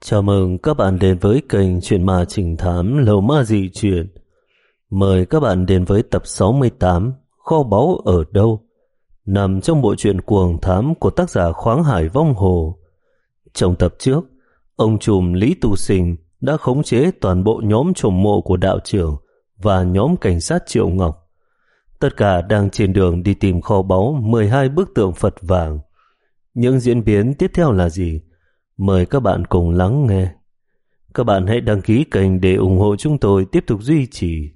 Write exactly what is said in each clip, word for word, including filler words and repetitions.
Chào mừng các bạn đến với kênh Chuyện Ma Trình Thám Lầu Ma Dị Chuyện. Mời các bạn đến với tập sáu mươi tám Kho báu ở đâu, nằm trong bộ truyện Cuồng Thám của tác giả Khoáng Hải Vong Hồ. Trong tập trước, ông trùm Lý Tu Sinh đã khống chế toàn bộ nhóm trộm mộ của đạo trưởng và nhóm cảnh sát Triệu Ngọc. Tất cả đang trên đường đi tìm kho báu mười hai bức tượng Phật vàng. Những diễn biến tiếp theo là gì? Mời các bạn cùng lắng nghe. Các bạn hãy đăng ký kênh để ủng hộ chúng tôi tiếp tục duy trì.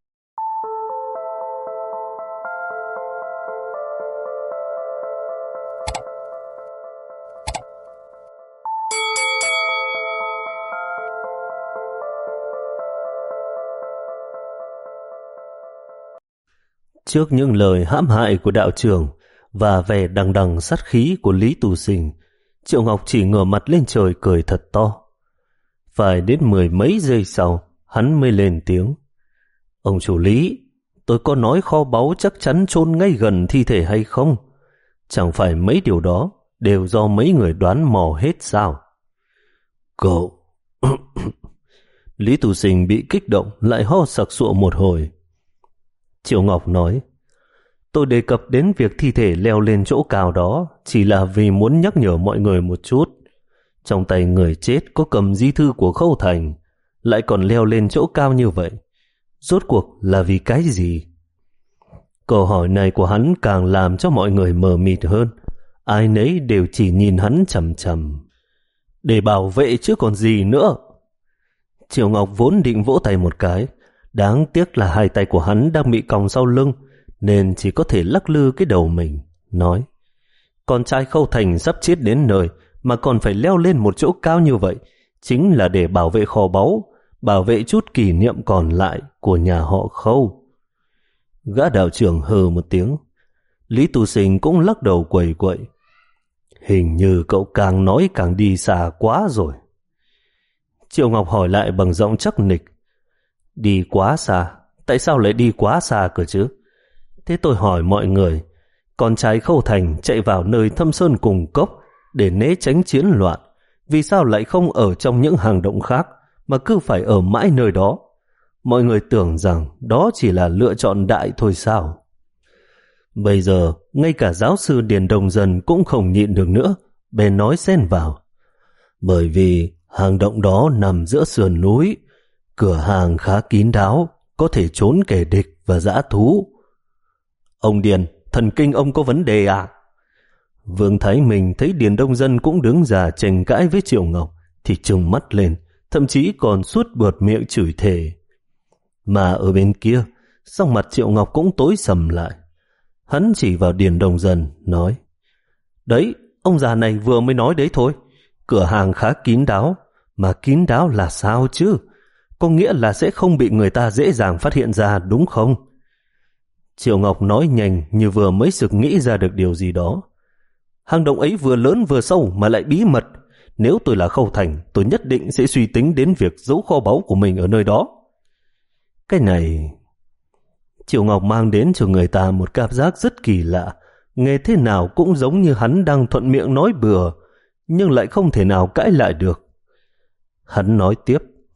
Trước những lời hãm hại của đạo trưởng và vẻ đằng đằng sát khí của Lý Tu Sinh, Triệu Ngọc chỉ ngửa mặt lên trời cười thật to. Phải đến mười mấy giây sau, hắn mới lên tiếng. Ông chủ Lý, tôi có nói kho báu chắc chắn chôn ngay gần thi thể hay không? Chẳng phải mấy điều đó đều do mấy người đoán mò hết sao? Cậu... Lý Tu Sinh bị kích động lại ho sặc sụa một hồi. Triệu Ngọc nói, tôi đề cập đến việc thi thể leo lên chỗ cao đó chỉ là vì muốn nhắc nhở mọi người một chút. Trong tay người chết có cầm di thư của Khâu Thành, lại còn leo lên chỗ cao như vậy. Rốt cuộc là vì cái gì? Câu hỏi này của hắn càng làm cho mọi người mờ mịt hơn. Ai nấy đều chỉ nhìn hắn chằm chằm. Để bảo vệ chứ còn gì nữa. Triệu Ngọc vốn định vỗ tay một cái, đáng tiếc là hai tay của hắn đang bị còng sau lưng, nên chỉ có thể lắc lư cái đầu mình, nói, con trai Khâu Thành sắp chết đến nơi mà còn phải leo lên một chỗ cao như vậy, chính là để bảo vệ kho báu, bảo vệ chút kỷ niệm còn lại của nhà họ Khâu. Gã đạo trưởng hừ một tiếng. Lý Tu Sinh cũng lắc đầu quẩy quậy. Hình như cậu càng nói càng đi xa quá rồi. Triệu Ngọc hỏi lại bằng giọng chắc nịch. Đi quá xa? Tại sao lại đi quá xa cơ chứ? Thế tôi hỏi mọi người, con trai Khâu Thành chạy vào nơi thâm sơn cùng cốc để né tránh chiến loạn, vì sao lại không ở trong những hang động khác mà cứ phải ở mãi nơi đó? Mọi người tưởng rằng đó chỉ là lựa chọn đại thôi sao? Bây giờ ngay cả giáo sư Điền Đồng Dân cũng không nhịn được nữa, bèn nói xen vào. Bởi vì hang động đó nằm giữa sườn núi, cửa hàng khá kín đáo, có thể trốn kẻ địch và dã thú. Ông Điền, thần kinh ông có vấn đề à? Vương Thái Minh thấy Điền Đông Dân cũng đứng ra tranh cãi với Triệu Ngọc thì trừng mắt lên, thậm chí còn suốt buột miệng chửi thề. Mà ở bên kia, sắc mặt Triệu Ngọc cũng tối sầm lại. Hắn chỉ vào Điền Đông Dân nói, đấy, ông già này vừa mới nói đấy thôi. Cửa hàng khá kín đáo, mà kín đáo là sao chứ? Có nghĩa là sẽ không bị người ta dễ dàng phát hiện ra đúng không? Triệu Ngọc nói nhanh như vừa mới sực nghĩ ra được điều gì đó. Hang động ấy vừa lớn vừa sâu mà lại bí mật. Nếu tôi là Khâu Thành, tôi nhất định sẽ suy tính đến việc giấu kho báu của mình ở nơi đó. Cái này... Triệu Ngọc mang đến cho người ta một cảm giác rất kỳ lạ. Nghe thế nào cũng giống như hắn đang thuận miệng nói bừa, nhưng lại không thể nào cãi lại được. Hắn nói tiếp.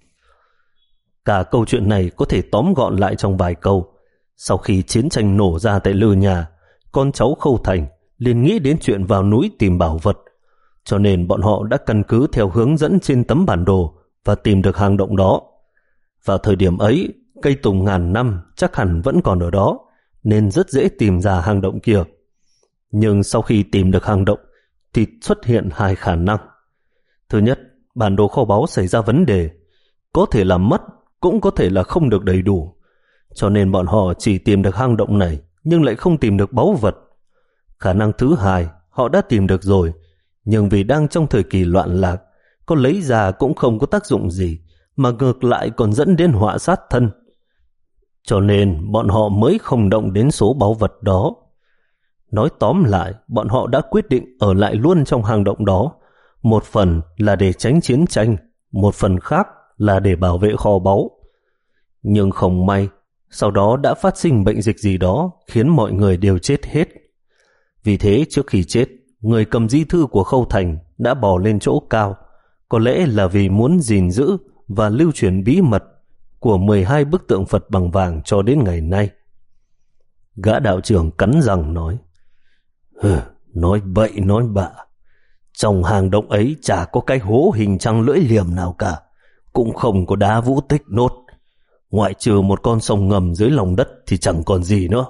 Cả câu chuyện này có thể tóm gọn lại trong vài câu. Sau khi chiến tranh nổ ra tại Lư Nhà, con cháu Khâu Thành liền nghĩ đến chuyện vào núi tìm bảo vật, cho nên bọn họ đã căn cứ theo hướng dẫn trên tấm bản đồ và tìm được hang động đó. Vào thời điểm ấy, cây tùng ngàn năm chắc hẳn vẫn còn ở đó, nên rất dễ tìm ra hang động kia. Nhưng sau khi tìm được hang động thì xuất hiện hai khả năng. Thứ nhất, bản đồ kho báu xảy ra vấn đề, có thể là mất, cũng có thể là không được đầy đủ. Cho nên bọn họ chỉ tìm được hang động này nhưng lại không tìm được báu vật. Khả năng thứ hai, họ đã tìm được rồi, nhưng vì đang trong thời kỳ loạn lạc, có lấy ra cũng không có tác dụng gì, mà ngược lại còn dẫn đến họa sát thân. Cho nên bọn họ mới không động đến số báu vật đó. Nói tóm lại, bọn họ đã quyết định ở lại luôn trong hang động đó. Một phần là để tránh chiến tranh, một phần khác là để bảo vệ kho báu. Nhưng không may, sau đó đã phát sinh bệnh dịch gì đó khiến mọi người đều chết hết. Vì thế trước khi chết, người cầm di thư của Khâu Thành đã bò lên chỗ cao, có lẽ là vì muốn gìn giữ và lưu truyền bí mật của mười hai bức tượng Phật bằng vàng cho đến ngày nay. Gã đạo trưởng cắn răng nói, Hừ, nói bậy nói bạ. Trong hang động ấy chả có cái hố hình trăng lưỡi liềm nào cả, cũng không có đá vũ tích nốt. Ngoại trừ một con sông ngầm dưới lòng đất thì chẳng còn gì nữa.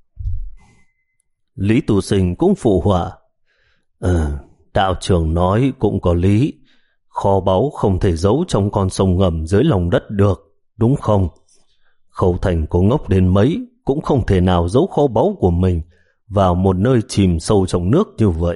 Lý Tu Sinh cũng phụ họa, Ờ, đạo trưởng nói cũng có lý. Kho báu không thể giấu trong con sông ngầm dưới lòng đất được, đúng không? Khâu Thành có ngốc đến mấy cũng không thể nào giấu kho báu của mình vào một nơi chìm sâu trong nước như vậy.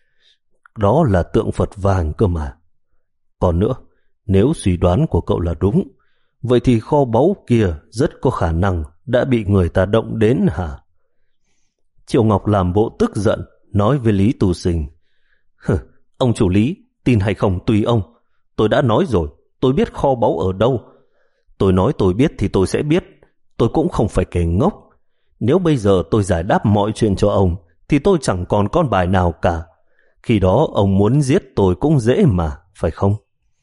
Đó là tượng Phật vàng cơ mà. Còn nữa, nếu suy đoán của cậu là đúng, vậy thì kho báu kia rất có khả năng đã bị người ta động đến hả? Triệu Ngọc làm bộ tức giận, nói với Lý Tu Sinh, Hừ, ông chủ Lý, tin hay không tùy ông. Tôi đã nói rồi, tôi biết kho báu ở đâu. Tôi nói tôi biết thì tôi sẽ biết, tôi cũng không phải kẻ ngốc. Nếu bây giờ tôi giải đáp mọi chuyện cho ông, thì tôi chẳng còn con bài nào cả. Khi đó ông muốn giết tôi cũng dễ mà, phải không?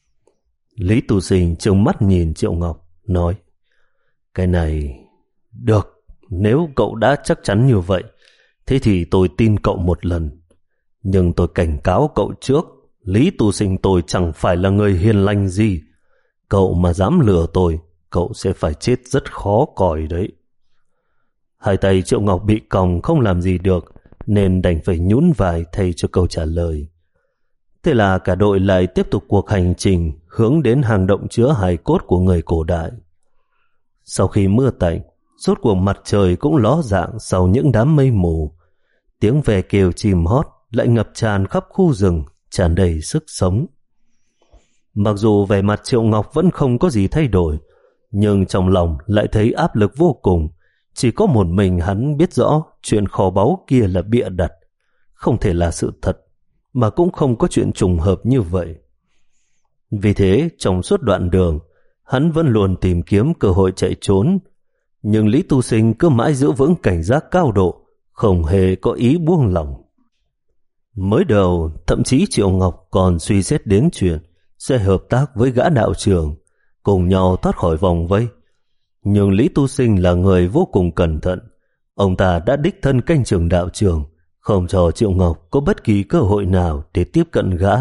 Lý Tu Sinh trừng mắt nhìn Triệu Ngọc, nói, Cái này... Được, nếu cậu đã chắc chắn như vậy, thế thì tôi tin cậu một lần. Nhưng tôi cảnh cáo cậu trước, Lý Tu Sinh tôi chẳng phải là người hiền lành gì. Cậu mà dám lừa tôi, cậu sẽ phải chết rất khó coi đấy. Hai tay Triệu Ngọc bị còng không làm gì được, nên đành phải nhún vai thay cho câu trả lời. Thế là cả đội lại tiếp tục cuộc hành trình hướng đến hang động chứa hài cốt của người cổ đại. Sau khi mưa tạnh, rốt cuộc mặt trời cũng ló dạng sau những đám mây mù. Tiếng ve kêu chim hót lại ngập tràn khắp khu rừng, tràn đầy sức sống. Mặc dù vẻ mặt Triệu Ngọc vẫn không có gì thay đổi, nhưng trong lòng lại thấy áp lực vô cùng. Chỉ có một mình hắn biết rõ chuyện kho báu kia là bịa đặt, không thể là sự thật, mà cũng không có chuyện trùng hợp như vậy. Vì thế, trong suốt đoạn đường, hắn vẫn luôn tìm kiếm cơ hội chạy trốn. Nhưng Lý Tu Sinh cứ mãi giữ vững cảnh giác cao độ, không hề có ý buông lỏng. Mới đầu, thậm chí Triệu Ngọc còn suy xét đến chuyện sẽ hợp tác với gã đạo trưởng, cùng nhau thoát khỏi vòng vây. Nhưng Lý Tu Sinh là người vô cùng cẩn thận. Ông ta đã đích thân canh chừng đạo trưởng, không cho Triệu Ngọc có bất kỳ cơ hội nào để tiếp cận gã.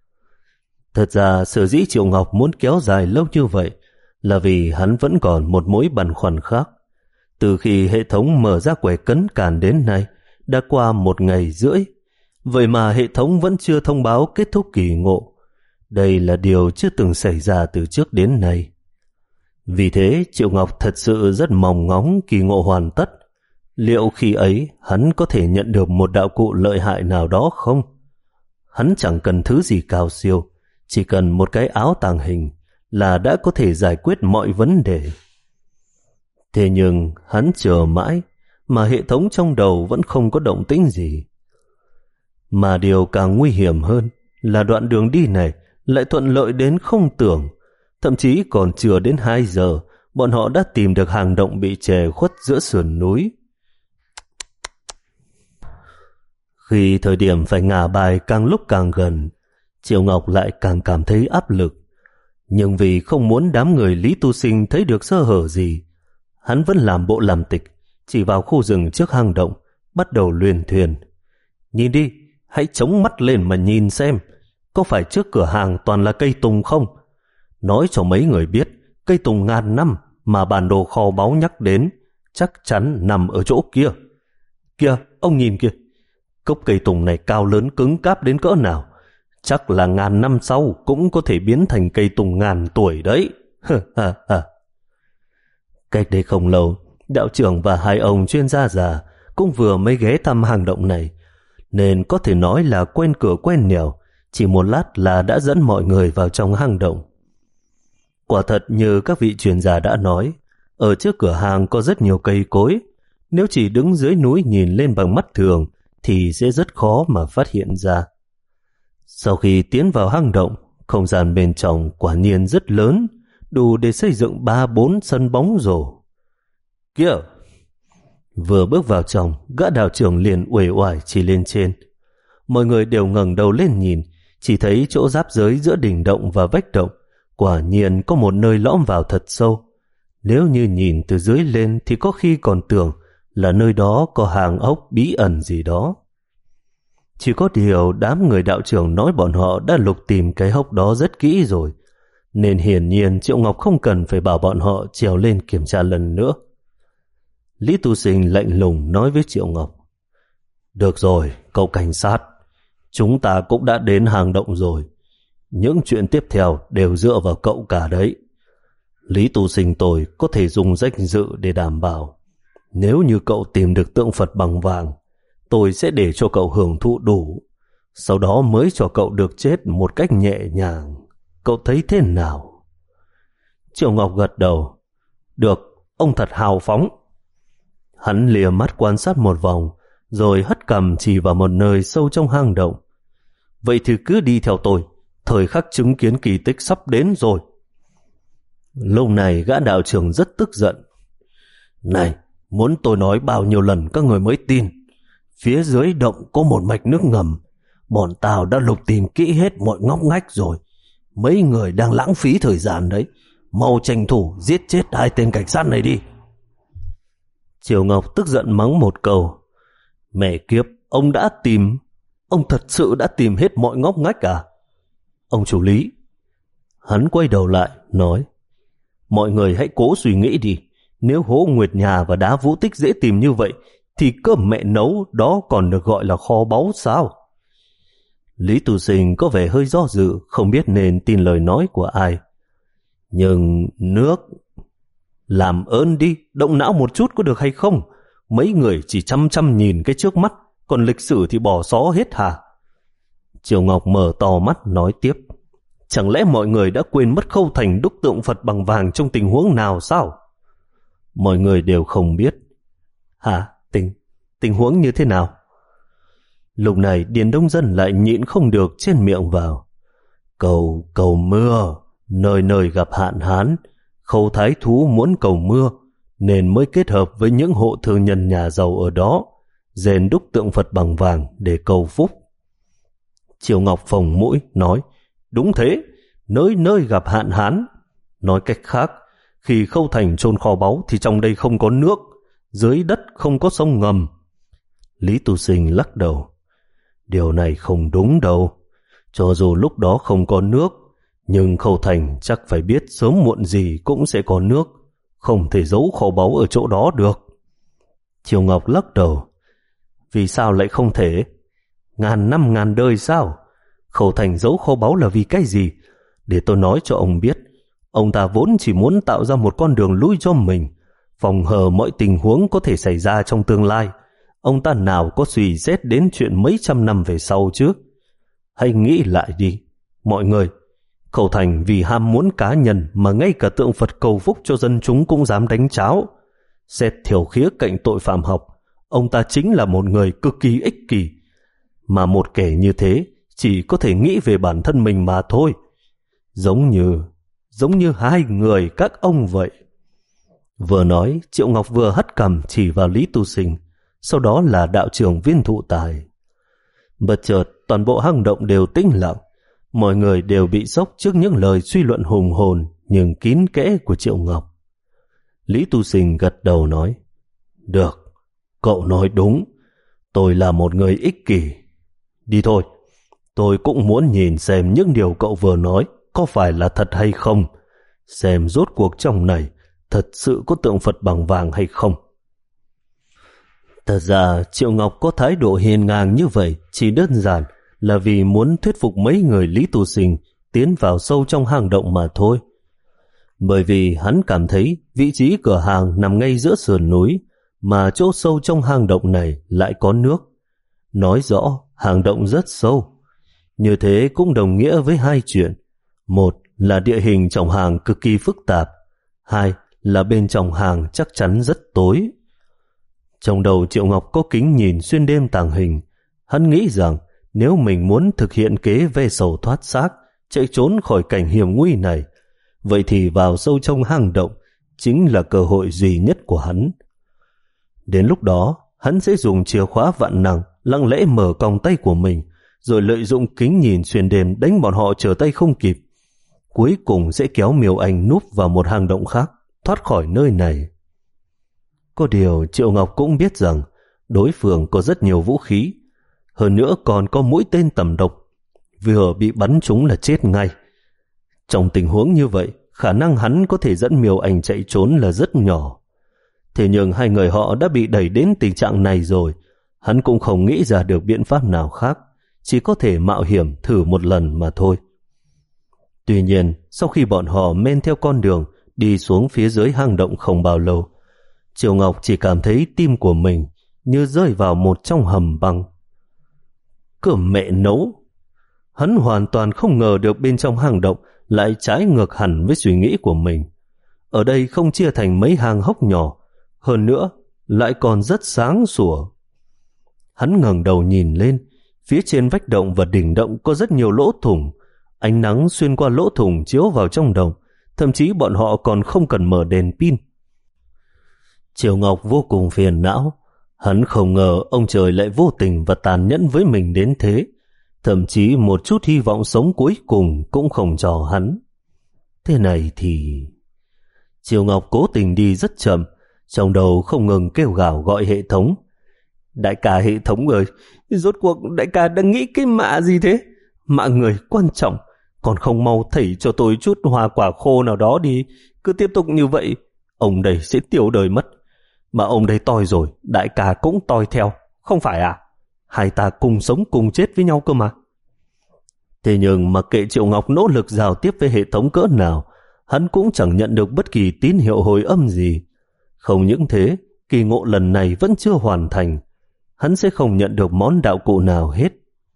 Thật ra sở dĩ Triệu Ngọc muốn kéo dài lâu như vậy là vì hắn vẫn còn một mối băn khoăn khác. Từ khi hệ thống mở ra quẻ cấn càn đến nay đã qua một ngày rưỡi, vậy mà hệ thống vẫn chưa thông báo kết thúc kỳ ngộ. Đây là điều chưa từng xảy ra từ trước đến nay. Vì thế Triệu Ngọc thật sự rất mong ngóng kỳ ngộ hoàn tất. Liệu khi ấy hắn có thể nhận được một đạo cụ lợi hại nào đó không? Hắn chẳng cần thứ gì cao siêu, chỉ cần một cái áo tàng hình là đã có thể giải quyết mọi vấn đề. Thế nhưng hắn chờ mãi mà hệ thống trong đầu vẫn không có động tĩnh gì. Mà điều càng nguy hiểm hơn là đoạn đường đi này lại thuận lợi đến không tưởng. Thậm chí còn chưa đến hai giờ, bọn họ đã tìm được hang động bị che khuất giữa sườn núi. Khi thời điểm phải ngả bài càng lúc càng gần, Triệu Ngọc lại càng cảm thấy áp lực. Nhưng vì không muốn đám người Lý Tu Sinh thấy được sơ hở gì, hắn vẫn làm bộ làm tịch, chỉ vào khu rừng trước hang động, bắt đầu luyên thuyền. Nhìn đi, hãy chống mắt lên mà nhìn xem, có phải trước cửa hàng toàn là cây tùng không? Nói cho mấy người biết, cây tùng ngàn năm mà bản đồ kho báu nhắc đến chắc chắn nằm ở chỗ kia. Kìa, ông nhìn kìa, gốc cây tùng này cao lớn cứng cáp đến cỡ nào, chắc là ngàn năm sau cũng có thể biến thành cây tùng ngàn tuổi đấy. Cách đây không lâu, đạo trưởng và hai ông chuyên gia già cũng vừa mới ghé thăm hang động này, nên có thể nói là quen cửa quen nẻo, chỉ một lát là đã dẫn mọi người vào trong hang động. Quả thật như các vị chuyên gia đã nói, ở trước cửa hàng có rất nhiều cây cối. Nếu chỉ đứng dưới núi nhìn lên bằng mắt thường thì sẽ rất khó mà phát hiện ra. Sau khi tiến vào hang động, không gian bên trong quả nhiên rất lớn, đủ để xây dựng ba bốn sân bóng rổ. Kìa! Vừa bước vào trong, gã đạo trưởng liền uể oải chỉ lên trên. Mọi người đều ngẩng đầu lên nhìn, chỉ thấy chỗ giáp giới giữa đỉnh động và vách động quả nhiên có một nơi lõm vào thật sâu. Nếu như nhìn từ dưới lên thì có khi còn tưởng là nơi đó có hang ốc bí ẩn gì đó. Chỉ có điều đám người đạo trưởng nói bọn họ đã lục tìm cái hốc đó rất kỹ rồi, nên hiển nhiên Triệu Ngọc không cần phải bảo bọn họ trèo lên kiểm tra lần nữa. Lý Tu Sinh lạnh lùng nói với Triệu Ngọc: Được rồi, cậu cảnh sát, chúng ta cũng đã đến hang động rồi. Những chuyện tiếp theo đều dựa vào cậu cả đấy. Lý Tu Sinh tôi có thể dùng danh dự để đảm bảo, nếu như cậu tìm được tượng Phật bằng vàng, tôi sẽ để cho cậu hưởng thụ đủ, sau đó mới cho cậu được chết một cách nhẹ nhàng. Cậu thấy thế nào? Triệu Ngọc gật đầu. Được, ông thật hào phóng. Hắn lìa mắt quan sát một vòng, rồi hất cằm chỉ vào một nơi sâu trong hang động. Vậy thì cứ đi theo tôi, thời khắc chứng kiến kỳ tích sắp đến rồi. Lúc này gã đạo trưởng rất tức giận. Này, muốn tôi nói bao nhiêu lần các người mới tin? Phía dưới động có một mạch nước ngầm, bọn tao đã lục tìm kỹ hết mọi ngóc ngách rồi. Mấy người đang lãng phí thời gian đấy. Mau tranh thủ giết chết hai tên cảnh sát này đi. Triều Ngọc tức giận mắng một câu. Mẹ kiếp, ông đã tìm, ông thật sự đã tìm hết mọi ngóc ngách à? Ông chủ Lý. Hắn quay đầu lại, nói: Mọi người hãy cố suy nghĩ đi. Nếu hố Nguyệt Nhà và đá Vũ Tích dễ tìm như vậy, thì cơm mẹ nấu đó còn được gọi là kho báu sao? Lý Tu Sinh có vẻ hơi do dự, không biết nên tin lời nói của ai. Nhưng nước... Làm ơn đi, động não một chút có được hay không? Mấy người chỉ chăm chăm nhìn cái trước mắt, còn lịch sử thì bỏ xó hết hả? Triều Ngọc mở to mắt nói tiếp: Chẳng lẽ mọi người đã quên mất Khâu Thành đúc tượng Phật bằng vàng trong tình huống nào sao? Mọi người đều không biết. Hả? Tình, tình huống như thế nào? Lúc này Điền Đông Dân lại nhịn không được trên miệng vào. Cầu, cầu mưa, nơi nơi gặp hạn hán. Khâu Thái Thú muốn cầu mưa, nên mới kết hợp với những hộ thương nhân nhà giàu ở đó, rèn đúc tượng Phật bằng vàng để cầu phúc. Triều Ngọc phồng mũi nói: Đúng thế, nơi nơi gặp hạn hán. Nói cách khác, khi Khâu Thành chôn kho báu thì trong đây không có nước, dưới đất không có sông ngầm. Lý Tu Sinh lắc đầu. Điều này không đúng đâu. Cho dù lúc đó không có nước, nhưng Khâu Thành chắc phải biết sớm muộn gì cũng sẽ có nước, không thể giấu kho báu ở chỗ đó được. Triều Ngọc lắc đầu. Vì sao lại không thể? Ngàn năm ngàn đời sao? Khâu Thành giấu kho báu là vì cái gì? Để tôi nói cho ông biết. Ông ta vốn chỉ muốn tạo ra một con đường lui cho mình, phòng hờ mọi tình huống có thể xảy ra trong tương lai. Ông ta nào có suy xét đến chuyện mấy trăm năm về sau chứ? Hãy nghĩ lại đi, mọi người. Khâu Thành vì ham muốn cá nhân mà ngay cả tượng Phật cầu phúc cho dân chúng cũng dám đánh cháo. Xét theo khía cạnh tội phạm học, ông ta chính là một người cực kỳ ích kỷ. Mà một kẻ như thế chỉ có thể nghĩ về bản thân mình mà thôi. Giống như, giống như hai người các ông vậy. Vừa nói, Triệu Ngọc vừa hất cằm chỉ vào Lý Tu Sinh, sau đó là đạo trưởng Viên Thụ Tài. Bất chợt, toàn bộ hang động đều tĩnh lặng. Mọi người đều bị sốc trước những lời suy luận hùng hồn nhưng kín kẽ của Triệu Ngọc. Lý Tu Sinh gật đầu nói: Được, cậu nói đúng. Tôi là một người ích kỷ. Đi thôi, tôi cũng muốn nhìn xem những điều cậu vừa nói có phải là thật hay không, xem rốt cuộc trong này thật sự có tượng Phật bằng vàng hay không. Thật ra Triệu Ngọc có thái độ hiền ngang như vậy chỉ đơn giản là vì muốn thuyết phục mấy người Lý Tu Sinh tiến vào sâu trong hang động mà thôi. Bởi vì hắn cảm thấy vị trí cửa hàng nằm ngay giữa sườn núi, mà chỗ sâu trong hang động này lại có nước. Nói rõ hang động rất sâu. Như thế cũng đồng nghĩa với hai chuyện. Một là địa hình trong hang cực kỳ phức tạp. Hai là bên trong hang chắc chắn rất tối. Trong đầu Triệu Ngọc có kính nhìn xuyên đêm tàng hình. Hắn nghĩ rằng nếu mình muốn thực hiện kế ve sầu thoát xác, chạy trốn khỏi cảnh hiểm nguy này, vậy thì vào sâu trong hang động chính là cơ hội duy nhất của hắn. Đến lúc đó, hắn sẽ dùng chìa khóa vạn năng lặng lẽ mở còng tay của mình, rồi lợi dụng kính nhìn xuyên đêm đánh bọn họ trở tay không kịp. Cuối cùng sẽ kéo Miêu Anh núp vào một hang động khác, thoát khỏi nơi này. Có điều Triệu Ngọc cũng biết rằng đối phương có rất nhiều vũ khí, hơn nữa còn có mũi tên tầm độc, vừa bị bắn trúng là chết ngay. Trong tình huống như vậy, khả năng hắn có thể dẫn Miêu Anh chạy trốn là rất nhỏ. Thế nhưng hai người họ đã bị đẩy đến tình trạng này rồi, hắn cũng không nghĩ ra được biện pháp nào khác, chỉ có thể mạo hiểm thử một lần mà thôi. Tuy nhiên, sau khi bọn họ men theo con đường đi xuống phía dưới hang động không bao lâu, Triệu Ngọc chỉ cảm thấy tim của mình như rơi vào một trong hầm băng. Cửa mẹ nấu! Hắn hoàn toàn không ngờ được bên trong hang động lại trái ngược hẳn với suy nghĩ của mình. Ở đây không chia thành mấy hang hốc nhỏ, hơn nữa lại còn rất sáng sủa. Hắn ngẩng đầu nhìn lên, phía trên vách động và đỉnh động có rất nhiều lỗ thủng. Ánh nắng xuyên qua lỗ thủng chiếu vào trong động, thậm chí bọn họ còn không cần mở đèn pin. Triệu Ngọc vô cùng phiền não. Hắn không ngờ ông trời lại vô tình và tàn nhẫn với mình đến thế, thậm chí một chút hy vọng sống cuối cùng cũng không cho hắn. Thế này thì... Triệu Ngọc cố tình đi rất chậm, trong đầu không ngừng kêu gào gọi hệ thống. Đại ca hệ thống ơi, rốt cuộc đại ca đang nghĩ cái mạ gì thế? Mạ người quan trọng, còn không mau thảy cho tôi chút hoa quả khô nào đó đi. Cứ tiếp tục như vậy, ông đây sẽ tiêu đời mất. Mà ông đây toi rồi, đại ca cũng toi theo, không phải à? Hai ta cùng sống cùng chết với nhau cơ mà. Thế nhưng mặc kệ Triệu Ngọc nỗ lực giao tiếp với hệ thống cỡ nào, hắn cũng chẳng nhận được bất kỳ tín hiệu hồi âm gì. Không những thế, kỳ ngộ lần này vẫn chưa hoàn thành. Hắn sẽ không nhận được món đạo cụ nào hết.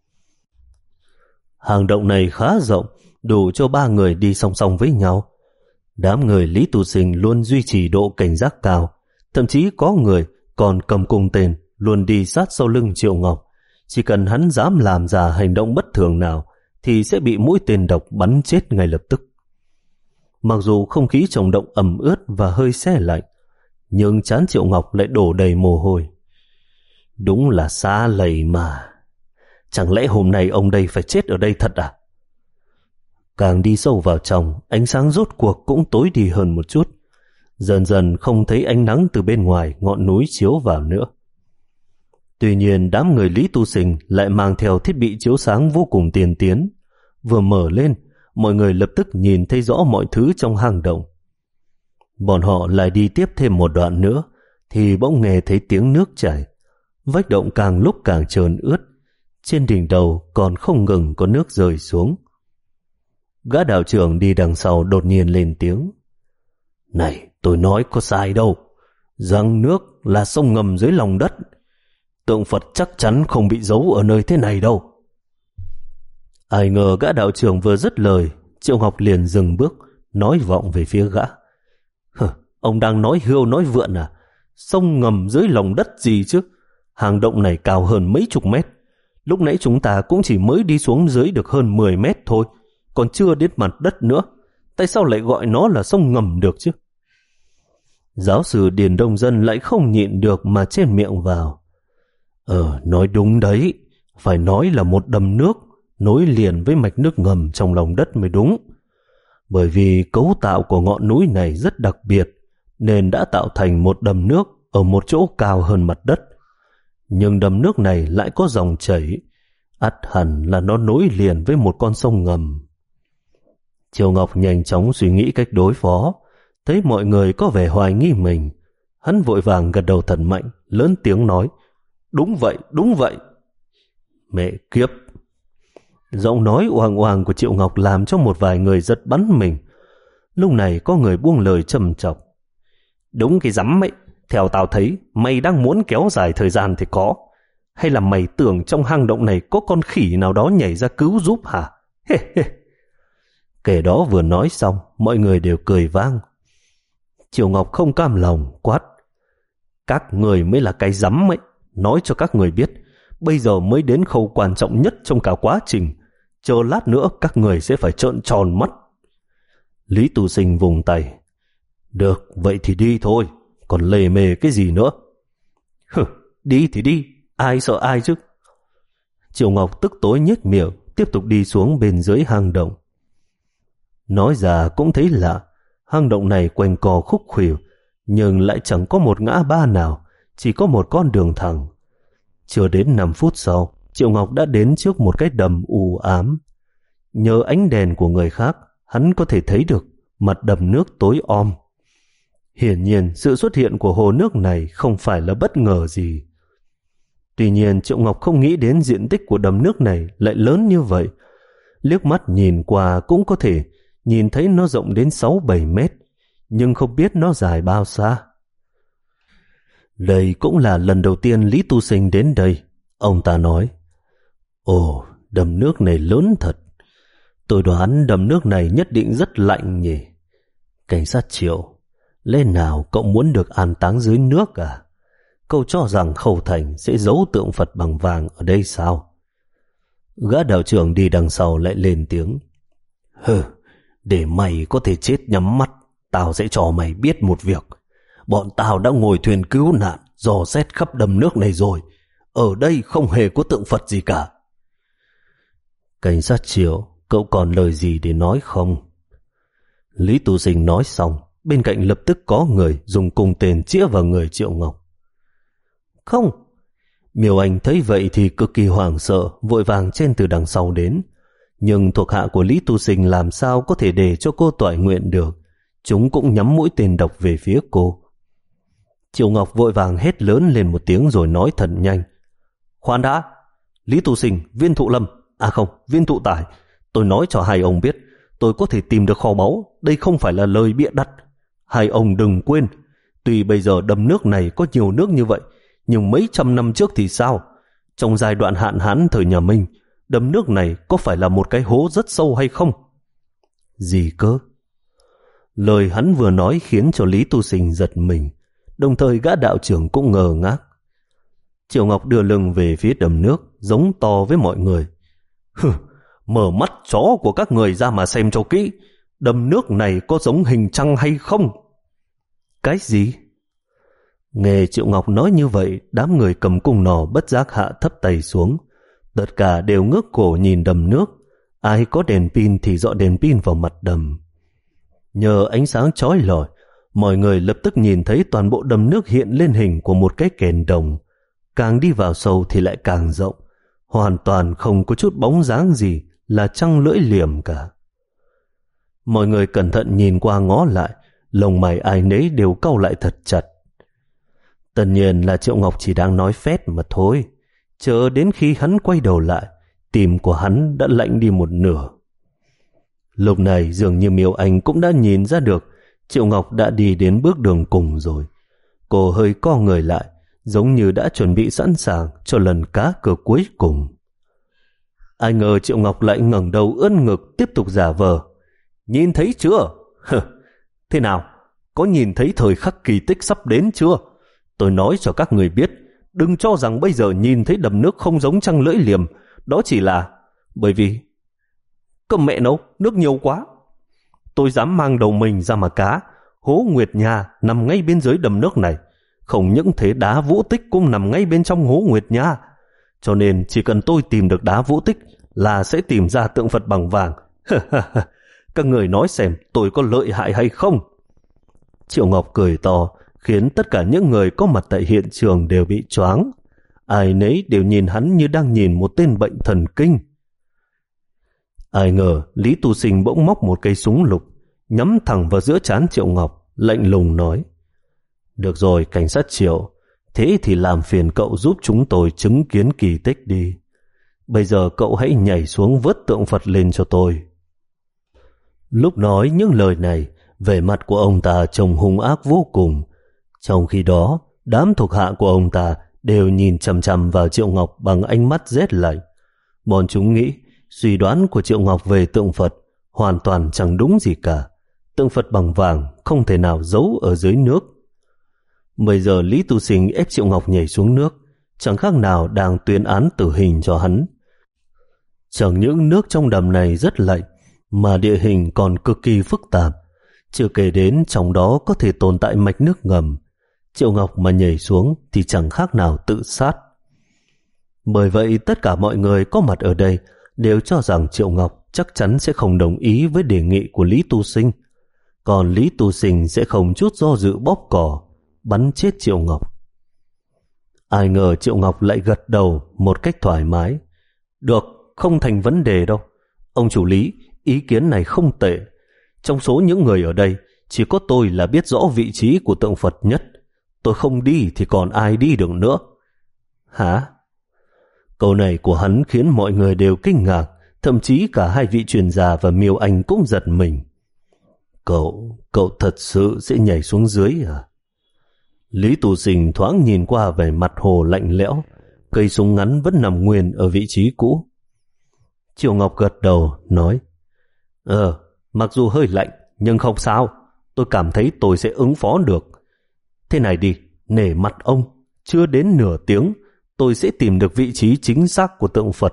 Hang động này khá rộng, đủ cho ba người đi song song với nhau. Đám người Lý Tu Sinh luôn duy trì độ cảnh giác cao, thậm chí có người còn cầm cung tên luôn đi sát sau lưng Triệu Ngọc. Chỉ cần hắn dám làm ra hành động bất thường nào thì sẽ bị mũi tên độc bắn chết ngay lập tức. Mặc dù không khí trong động ẩm ướt và hơi se lạnh, nhưng trán Triệu Ngọc lại đổ đầy mồ hôi. Đúng là xa lầy mà. Chẳng lẽ hôm nay ông đây phải chết ở đây thật à? Càng đi sâu vào trong, ánh sáng rốt cuộc cũng tối đi hơn một chút. Dần dần không thấy ánh nắng từ bên ngoài ngọn núi chiếu vào nữa. Tuy nhiên đám người Lý Tu Sinh lại mang theo thiết bị chiếu sáng vô cùng tiên tiến. Vừa mở lên, mọi người lập tức nhìn thấy rõ mọi thứ trong hang động. Bọn họ lại đi tiếp thêm một đoạn nữa thì bỗng nghe thấy tiếng nước chảy. Vách động càng lúc càng trơn ướt, trên đỉnh đầu còn không ngừng có nước rơi xuống. Gã đạo trưởng đi đằng sau đột nhiên lên tiếng. Này, tôi nói có sai đâu, rằng nước là sông ngầm dưới lòng đất. Tượng Phật chắc chắn không bị giấu ở nơi thế này đâu. Ai ngờ gã đạo trưởng vừa dứt lời, Triệu Ngọc liền dừng bước, nói vọng về phía gã. Hừ, ông đang nói hươu nói vượn à? Sông ngầm dưới lòng đất gì chứ? Hang động này cao hơn mấy chục mét. Lúc nãy chúng ta cũng chỉ mới đi xuống dưới được hơn mười mét thôi, còn chưa đến mặt đất nữa. Tại sao lại gọi nó là sông ngầm được chứ? Giáo sư Điền Đông Dân lại không nhịn được mà chen miệng vào. Ờ, nói đúng đấy, phải nói là một đầm nước nối liền với mạch nước ngầm trong lòng đất mới đúng. Bởi vì cấu tạo của ngọn núi này rất đặc biệt, nên đã tạo thành một đầm nước ở một chỗ cao hơn mặt đất. Nhưng đầm nước này lại có dòng chảy, ắt hẳn là nó nối liền với một con sông ngầm. Triệu Ngọc nhanh chóng suy nghĩ cách đối phó, thấy mọi người có vẻ hoài nghi mình. Hắn vội vàng gật đầu thật mạnh, lớn tiếng nói, đúng vậy, đúng vậy. Mẹ kiếp! Giọng nói oang oang của Triệu Ngọc làm cho một vài người giật bắn mình. Lúc này có người buông lời trầm trọng. Đúng cái rắm ấy, theo tao thấy mày đang muốn kéo dài thời gian thì có. Hay là mày tưởng trong hang động này có con khỉ nào đó nhảy ra cứu giúp hả? Hê hê. Kẻ đó vừa nói xong, mọi người đều cười vang. Triệu Ngọc không cam lòng quát. Các người mới là cái rắm ấy. Nói cho các người biết, bây giờ mới đến khâu quan trọng nhất trong cả quá trình. Chờ lát nữa các người sẽ phải trợn tròn mắt. Lý Tu Sinh vùng tay. Được, vậy thì đi thôi, còn lề mề cái gì nữa? Hừ, đi thì đi, ai sợ ai chứ? Triệu Ngọc tức tối nhếch miệng, tiếp tục đi xuống bên dưới hang động. Nói ra cũng thấy lạ, hang động này quanh co khúc khuỷu, nhưng lại chẳng có một ngã ba nào, chỉ có một con đường thẳng. Chưa đến năm phút sau, Triệu Ngọc đã đến trước một cái đầm u ám. Nhờ ánh đèn của người khác, hắn có thể thấy được mặt đầm nước tối om. Hiển nhiên, sự xuất hiện của hồ nước này không phải là bất ngờ gì. Tuy nhiên, Triệu Ngọc không nghĩ đến diện tích của đầm nước này lại lớn như vậy. Liếc mắt nhìn qua cũng có thể nhìn thấy nó rộng đến sáu bảy mét, nhưng không biết nó dài bao xa. Đây cũng là lần đầu tiên Lý Tu Sinh đến đây. Ông ta nói, ồ, đầm nước này lớn thật. Tôi đoán đầm nước này nhất định rất lạnh nhỉ. Cảnh sát Triệu, lẽ nào cậu muốn được an táng dưới nước à? Cậu cho rằng Khâu Thành sẽ giấu tượng Phật bằng vàng ở đây sao? Gã đạo trưởng đi đằng sau lại lên tiếng, hừ, để mày có thể chết nhắm mắt, tao sẽ cho mày biết một việc. Bọn tao đã ngồi thuyền cứu nạn dò xét khắp đầm nước này rồi. Ở đây không hề có tượng Phật gì cả. Cảnh sát Triệu, cậu còn lời gì để nói không? Lý Tu Sinh nói xong, bên cạnh lập tức có người dùng cung tên chĩa vào người Triệu Ngọc. Không. Miêu Anh thấy vậy thì cực kỳ hoảng sợ, vội vàng chen từ đằng sau đến. Nhưng thuộc hạ của Lý Tu Sinh làm sao có thể để cho cô toại nguyện được. Chúng cũng nhắm mũi tên độc về phía cô. Triệu Ngọc vội vàng hét lớn lên một tiếng rồi nói thật nhanh. Khoan đã, Lý Tu Sinh, Viên Thụ Lâm, à không, Viên Thụ Tải, tôi nói cho hai ông biết, tôi có thể tìm được kho báu, đây không phải là lời bịa đặt. Hai ông đừng quên, tuy bây giờ đầm nước này có nhiều nước như vậy, nhưng mấy trăm năm trước thì sao? Trong giai đoạn hạn hán thời nhà Minh, đầm nước này có phải là một cái hố rất sâu hay không? Gì cơ? Lời hắn vừa nói khiến cho Lý Tu Sinh giật mình, đồng thời gã đạo trưởng cũng ngờ ngác. Triệu Ngọc đưa lưng về phía đầm nước, giống to với mọi người. Hừ, mở mắt chó của các người ra mà xem cho kỹ, đầm nước này có giống hình trăng hay không? Cái gì? Nghe Triệu Ngọc nói như vậy, đám người cầm cung nỏ bất giác hạ thấp tay xuống. Tất cả đều ngước cổ nhìn đầm nước. Ai có đèn pin thì dọi đèn pin vào mặt đầm. Nhờ ánh sáng chói lọi, mọi người lập tức nhìn thấy toàn bộ đầm nước hiện lên hình của một cái kèn đồng. Càng đi vào sâu thì lại càng rộng, hoàn toàn không có chút bóng dáng gì là trăng lưỡi liềm cả. Mọi người cẩn thận nhìn qua ngó lại, lông mày ai nấy đều cau lại thật chặt. Tất nhiên là Triệu Ngọc chỉ đang nói phét mà thôi. Chờ đến khi hắn quay đầu lại, tim của hắn đã lạnh đi một nửa. Lúc này dường như Miêu Anh cũng đã nhìn ra được Triệu Ngọc đã đi đến bước đường cùng rồi. Cô hơi co người lại, giống như đã chuẩn bị sẵn sàng cho lần cá cược cuối cùng. Ai ngờ Triệu Ngọc lại ngẩng đầu ưỡn ngực tiếp tục giả vờ. Nhìn thấy chưa? Thế nào? Có nhìn thấy thời khắc kỳ tích sắp đến chưa? Tôi nói cho các người biết, đừng cho rằng bây giờ nhìn thấy đầm nước không giống trăng lưỡi liềm, đó chỉ là bởi vì cầm mẹ nấu, nước nhiều quá. Tôi dám mang đầu mình ra mà cá. Hố Nguyệt Nha nằm ngay bên dưới đầm nước này. Không những thế đá Vũ Tích cũng nằm ngay bên trong hố Nguyệt Nha. Cho nên chỉ cần tôi tìm được đá Vũ Tích là sẽ tìm ra tượng Phật bằng vàng. Các người nói xem tôi có lợi hại hay không? Triệu Ngọc cười to, khiến tất cả những người có mặt tại hiện trường đều bị choáng. Ai nấy đều nhìn hắn như đang nhìn một tên bệnh thần kinh. Ai ngờ Lý Tu Sinh bỗng móc một cây súng lục, nhắm thẳng vào giữa trán Triệu Ngọc, lạnh lùng nói: Được rồi cảnh sát Triệu, thế thì làm phiền cậu giúp chúng tôi chứng kiến kỳ tích đi. Bây giờ cậu hãy nhảy xuống vớt tượng Phật lên cho tôi. Lúc nói những lời này, vẻ mặt của ông ta trông hung ác vô cùng. Trong khi đó, đám thuộc hạ của ông ta đều nhìn chằm chằm vào Triệu Ngọc bằng ánh mắt rét lạnh. Bọn chúng nghĩ suy đoán của Triệu Ngọc về tượng Phật hoàn toàn chẳng đúng gì cả. Tượng Phật bằng vàng không thể nào giấu ở dưới nước. Bây giờ Lý Tu Sinh ép Triệu Ngọc nhảy xuống nước, chẳng khác nào đang tuyên án tử hình cho hắn. Chẳng những nước trong đầm này rất lạnh, mà địa hình còn cực kỳ phức tạp, chưa kể đến trong đó có thể tồn tại mạch nước ngầm. Triệu Ngọc mà nhảy xuống thì chẳng khác nào tự sát. Bởi vậy tất cả mọi người có mặt ở đây đều cho rằng Triệu Ngọc chắc chắn sẽ không đồng ý với đề nghị của Lý Tu Sinh, còn Lý Tu Sinh sẽ không chút do dự bóp cò, bắn chết Triệu Ngọc. Ai ngờ Triệu Ngọc lại gật đầu một cách thoải mái. Được, không thành vấn đề đâu. Ông chủ Lý, ý kiến này không tệ. Trong số những người ở đây, chỉ có tôi là biết rõ vị trí của tượng Phật nhất. Tôi không đi thì còn ai đi được nữa. Hả? Câu này của hắn khiến mọi người đều kinh ngạc, thậm chí cả hai vị truyền gia và Miêu Anh cũng giật mình. Cậu, cậu thật sự sẽ nhảy xuống dưới à? Lý Tu Sinh thoáng nhìn qua về mặt hồ lạnh lẽo, cây súng ngắn vẫn nằm nguyên ở vị trí cũ. Triệu Ngọc gật đầu, nói: Ờ, mặc dù hơi lạnh, nhưng không sao, tôi cảm thấy tôi sẽ ứng phó được. Thế này đi, nể mặt ông, chưa đến nửa tiếng, tôi sẽ tìm được vị trí chính xác của tượng Phật.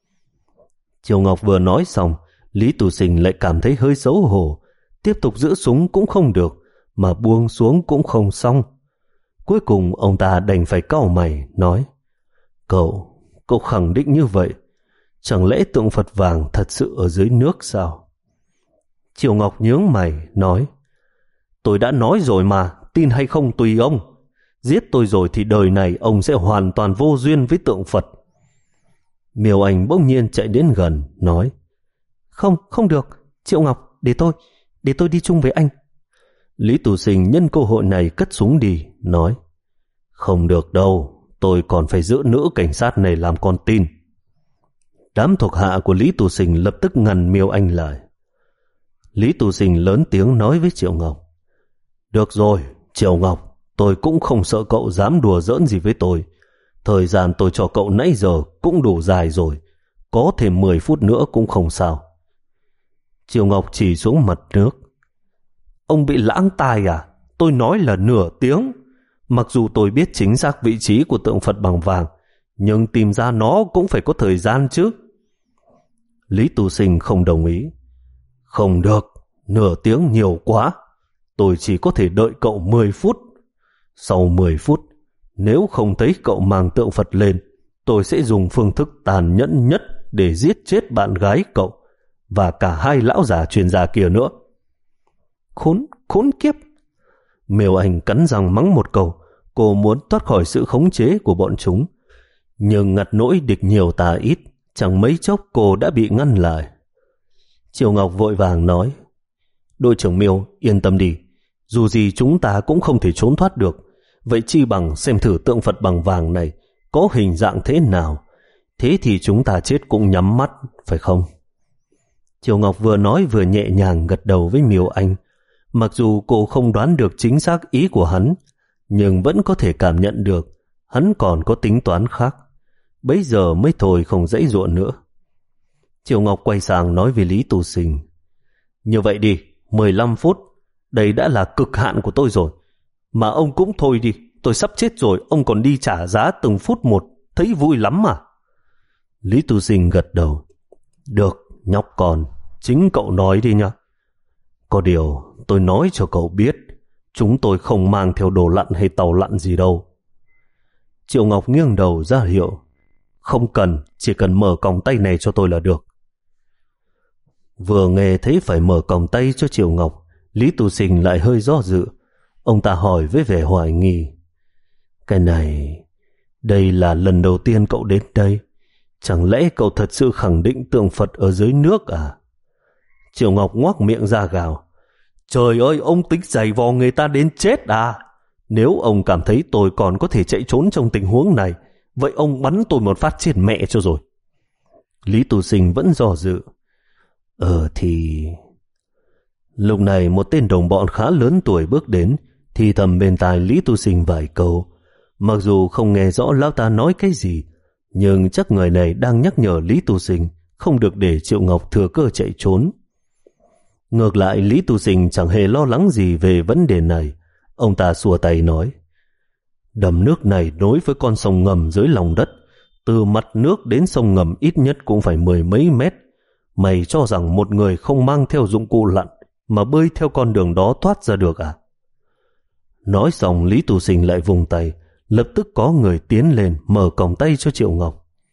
Triệu Ngọc vừa nói xong, Lý Tu Sinh lại cảm thấy hơi xấu hổ, tiếp tục giữ súng cũng không được, mà buông xuống cũng không xong. Cuối cùng ông ta đành phải cau mày, nói: Cậu, cậu khẳng định như vậy, chẳng lẽ tượng Phật vàng thật sự ở dưới nước sao? Triệu Ngọc nhướng mày, nói: Tôi đã nói rồi mà, tin hay không tùy ông. Giết tôi rồi thì đời này ông sẽ hoàn toàn vô duyên với tượng Phật. Miêu Anh bỗng nhiên chạy đến gần, nói: Không, không được, Triệu Ngọc, để tôi, để tôi đi chung với anh. Lý Tu Sinh nhân cơ hội này cất súng đi, nói: Không được đâu, tôi còn phải giữ nữ cảnh sát này làm con tin. Đám thuộc hạ của Lý Tu Sinh lập tức ngăn Miêu Anh lại. Lý Tu Sinh lớn tiếng nói với Triệu Ngọc: Được rồi, Triệu Ngọc, tôi cũng không sợ cậu dám đùa giỡn gì với tôi. Thời gian tôi cho cậu nãy giờ cũng đủ dài rồi, có thêm mười phút nữa cũng không sao. Triệu Ngọc chỉ xuống mặt nước: Ông bị lãng tai à? Tôi nói là nửa tiếng. Mặc dù tôi biết chính xác vị trí của tượng Phật bằng vàng, nhưng tìm ra nó cũng phải có thời gian chứ. Lý Tu Sinh không đồng ý. Không được, nửa tiếng nhiều quá. Tôi chỉ có thể đợi cậu mười phút. Sau mười phút, nếu không thấy cậu mang tượng Phật lên, tôi sẽ dùng phương thức tàn nhẫn nhất để giết chết bạn gái cậu và cả hai lão già truyền gia kia nữa. Khốn, khốn kiếp! Miêu Anh cắn răng mắng một câu. Cô muốn thoát khỏi sự khống chế của bọn chúng, nhưng ngặt nỗi địch nhiều tà ít, chẳng mấy chốc cô đã bị ngăn lại. Triệu Ngọc vội vàng nói: Đội trưởng Miêu, yên tâm đi, dù gì chúng ta cũng không thể trốn thoát được. Vậy chi bằng xem thử tượng Phật bằng vàng này có hình dạng thế nào, thế thì chúng ta chết cũng nhắm mắt, phải không? Triệu Ngọc vừa nói vừa nhẹ nhàng gật đầu với Miêu Anh. Mặc dù cô không đoán được chính xác ý của hắn, nhưng vẫn có thể cảm nhận được hắn còn có tính toán khác. Bấy giờ mới thôi không dãy dụa nữa. Triệu Ngọc quay sang nói với Lý Tu Sinh: Như vậy đi, mười lăm phút, đây đã là cực hạn của tôi rồi. Mà ông cũng thôi đi, tôi sắp chết rồi, ông còn đi trả giá từng phút một, thấy vui lắm mà. Lý Tu Sinh gật đầu: Được, nhóc con, chính cậu nói đi nhá. Có điều tôi nói cho cậu biết, chúng tôi không mang theo đồ lặn hay tàu lặn gì đâu. Triệu Ngọc nghiêng đầu ra hiệu: Không cần, chỉ cần mở còng tay này cho tôi là được. Vừa nghe thấy phải mở còng tay cho Triệu Ngọc, Lý Tu Sinh lại hơi do dự. Ông ta hỏi với vẻ hoài nghi: Cái này, đây là lần đầu tiên cậu đến đây, chẳng lẽ cậu thật sự khẳng định tượng Phật ở dưới nước à? Triệu Ngọc ngoác miệng ra gào: Trời ơi, ông tính giày vò người ta đến chết à? Nếu ông cảm thấy tôi còn có thể chạy trốn trong tình huống này, vậy ông bắn tôi một phát chết mẹ cho rồi. Lý Tu Sinh vẫn do dự: Ờ thì... Lúc này một tên đồng bọn khá lớn tuổi bước đến, thì thầm bên tai Lý Tu Sinh vài câu. Mặc dù không nghe rõ lão ta nói cái gì, nhưng chắc người này đang nhắc nhở Lý Tu Sinh không được để Triệu Ngọc thừa cơ chạy trốn. Ngược lại, Lý Tu Sinh chẳng hề lo lắng gì về vấn đề này. Ông ta xua tay nói: Đầm nước này nối với con sông ngầm dưới lòng đất, từ mặt nước đến sông ngầm ít nhất cũng phải mười mấy mét. Mày cho rằng một người không mang theo dụng cụ lặn mà bơi theo con đường đó thoát ra được à? Nói xong, Lý Tu Sinh lại vùng tay, lập tức có người tiến lên mở còng tay cho Triệu Ngọc.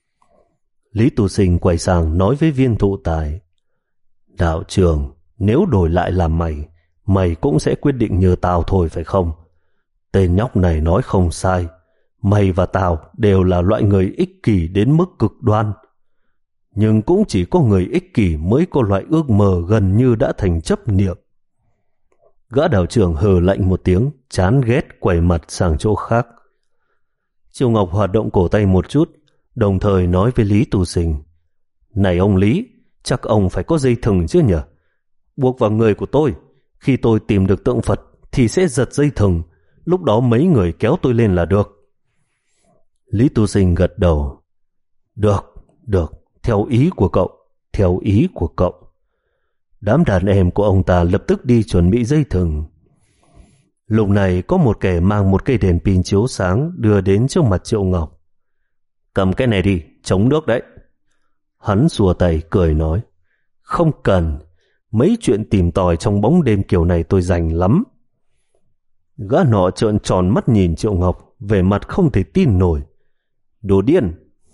Lý Tu Sinh quay sang nói với Viên Thụ Tài: Đạo trưởng, nếu đổi lại là mày, mày cũng sẽ quyết định như tao thôi phải không? Tên nhóc này nói không sai. Mày và tao đều là loại người ích kỷ đến mức cực đoan. Nhưng cũng chỉ có người ích kỷ mới có loại ước mơ gần như đã thành chấp niệm. Gã đạo trưởng hừ lạnh một tiếng, chán ghét quay mặt sang chỗ khác. Triệu Ngọc hoạt động cổ tay một chút, đồng thời nói với Lý Tu Sinh: Này ông Lý, chắc ông phải có dây thừng chứ nhỉ? Buộc vào người của tôi, khi tôi tìm được tượng Phật thì sẽ giật dây thừng, lúc đó mấy người kéo tôi lên là được. Lý Tu Sinh gật đầu: Được, được, theo ý của cậu, theo ý của cậu. Đám đàn em của ông ta lập tức đi chuẩn bị dây thừng. Lúc này có một kẻ mang một cây đèn pin chiếu sáng đưa đến trước mặt Triệu Ngọc. Cầm cái này đi, chống nước đấy. Hắn xua tay cười nói: Không cần, mấy chuyện tìm tòi trong bóng đêm kiểu này tôi rành lắm. Gã nọ trợn tròn mắt nhìn Triệu Ngọc, vẻ mặt không thể tin nổi. Đồ điên!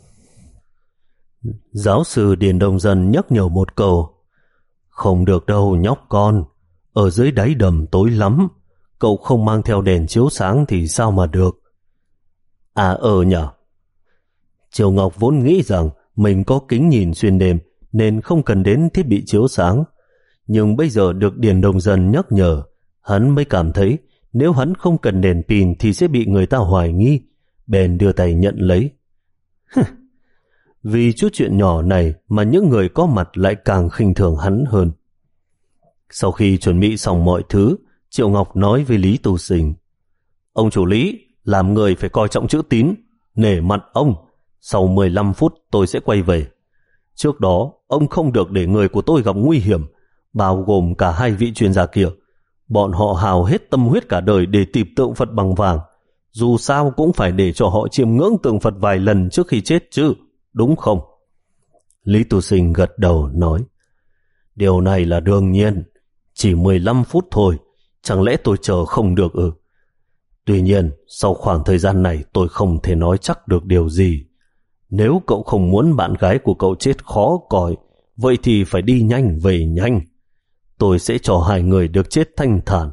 Giáo sư Điền Đông Dân nhắc nhở một câu: Không được đâu nhóc con, ở dưới đáy đầm tối lắm, cậu không mang theo đèn chiếu sáng thì sao mà được. À ờ nhở. Triệu Ngọc vốn nghĩ rằng mình có kính nhìn xuyên đêm nên không cần đến thiết bị chiếu sáng, nhưng bây giờ được Điền Đông Dân nhắc nhở, hắn mới cảm thấy nếu hắn không cần đèn pin thì sẽ bị người ta hoài nghi, bèn đưa tay nhận lấy. Vì chút chuyện nhỏ này mà những người có mặt lại càng khinh thường hắn hơn. Sau khi chuẩn bị xong mọi thứ, Triệu Ngọc nói với Lý Tu Sinh: Ông chủ Lý, làm người phải coi trọng chữ tín, nể mặt ông, sau mười lăm phút tôi sẽ quay về. Trước đó, ông không được để người của tôi gặp nguy hiểm, bao gồm cả hai vị chuyên gia kia. Bọn họ hào hết tâm huyết cả đời để tìm tượng Phật bằng vàng, dù sao cũng phải để cho họ chiêm ngưỡng tượng Phật vài lần trước khi chết chứ, đúng không? Lý Tu Sinh gật đầu nói: Điều này là đương nhiên, chỉ mười lăm phút thôi, chẳng lẽ tôi chờ không được ư? Tuy nhiên, sau khoảng thời gian này tôi không thể nói chắc được điều gì. Nếu cậu không muốn bạn gái của cậu chết khó coi, vậy thì phải đi nhanh về nhanh. Tôi sẽ cho hai người được chết thanh thản.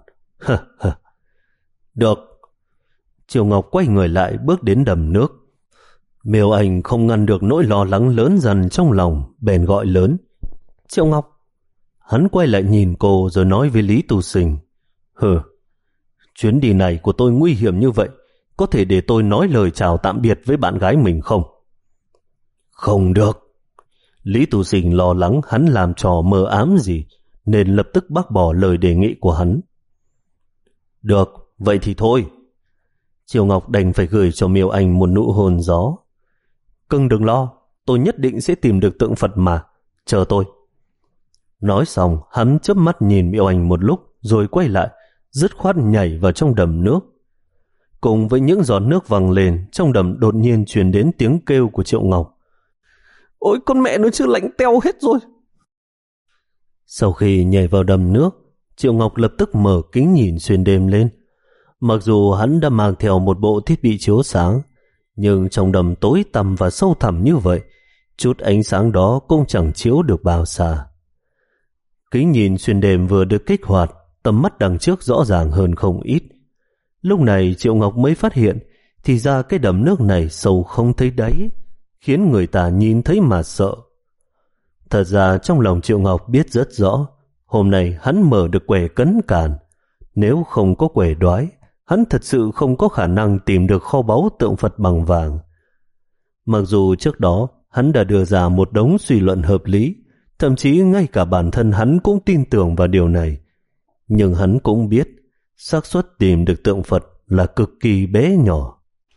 Được. Triệu Ngọc quay người lại bước đến đầm nước. Miêu Anh không ngăn được nỗi lo lắng lớn dần trong lòng, bèn gọi lớn: Triệu Ngọc. Hắn quay lại nhìn cô rồi nói với Lý Tu Sinh: Hừ, chuyến đi này của tôi nguy hiểm như vậy, có thể để tôi nói lời chào tạm biệt với bạn gái mình không? Không được. Lý Tu Sinh lo lắng hắn làm trò mờ ám gì, nên lập tức bác bỏ lời đề nghị của hắn. Được, vậy thì thôi. Triệu Ngọc đành phải gửi cho Miêu Anh một nụ hôn gió. Cưng đừng lo, tôi nhất định sẽ tìm được tượng Phật mà, chờ tôi. Nói xong, hắn chớp mắt nhìn Miêu Anh một lúc rồi quay lại, dứt khoát nhảy vào trong đầm nước. Cùng với những giọt nước văng lên, trong đầm đột nhiên truyền đến tiếng kêu của Triệu Ngọc: Ôi con mẹ nó chứ, lạnh teo hết rồi. Sau khi nhảy vào đầm nước, Triệu Ngọc lập tức mở kính nhìn xuyên đêm lên. Mặc dù hắn đã mang theo một bộ thiết bị chiếu sáng, nhưng trong đầm tối tăm và sâu thẳm như vậy, chút ánh sáng đó cũng chẳng chiếu được bao xa. Kính nhìn xuyên đêm vừa được kích hoạt, tầm mắt đằng trước rõ ràng hơn không ít. Lúc này Triệu Ngọc mới phát hiện, thì ra cái đầm nước này sâu không thấy đáy, khiến người ta nhìn thấy mà sợ. Thật ra trong lòng Triệu Ngọc biết rất rõ, hôm nay hắn mở được quẻ cấn càn. Nếu không có quẻ đoái, hắn thật sự không có khả năng tìm được kho báu tượng Phật bằng vàng. Mặc dù trước đó hắn đã đưa ra một đống suy luận hợp lý, thậm chí ngay cả bản thân hắn cũng tin tưởng vào điều này, nhưng hắn cũng biết xác suất tìm được tượng Phật là cực kỳ bé nhỏ.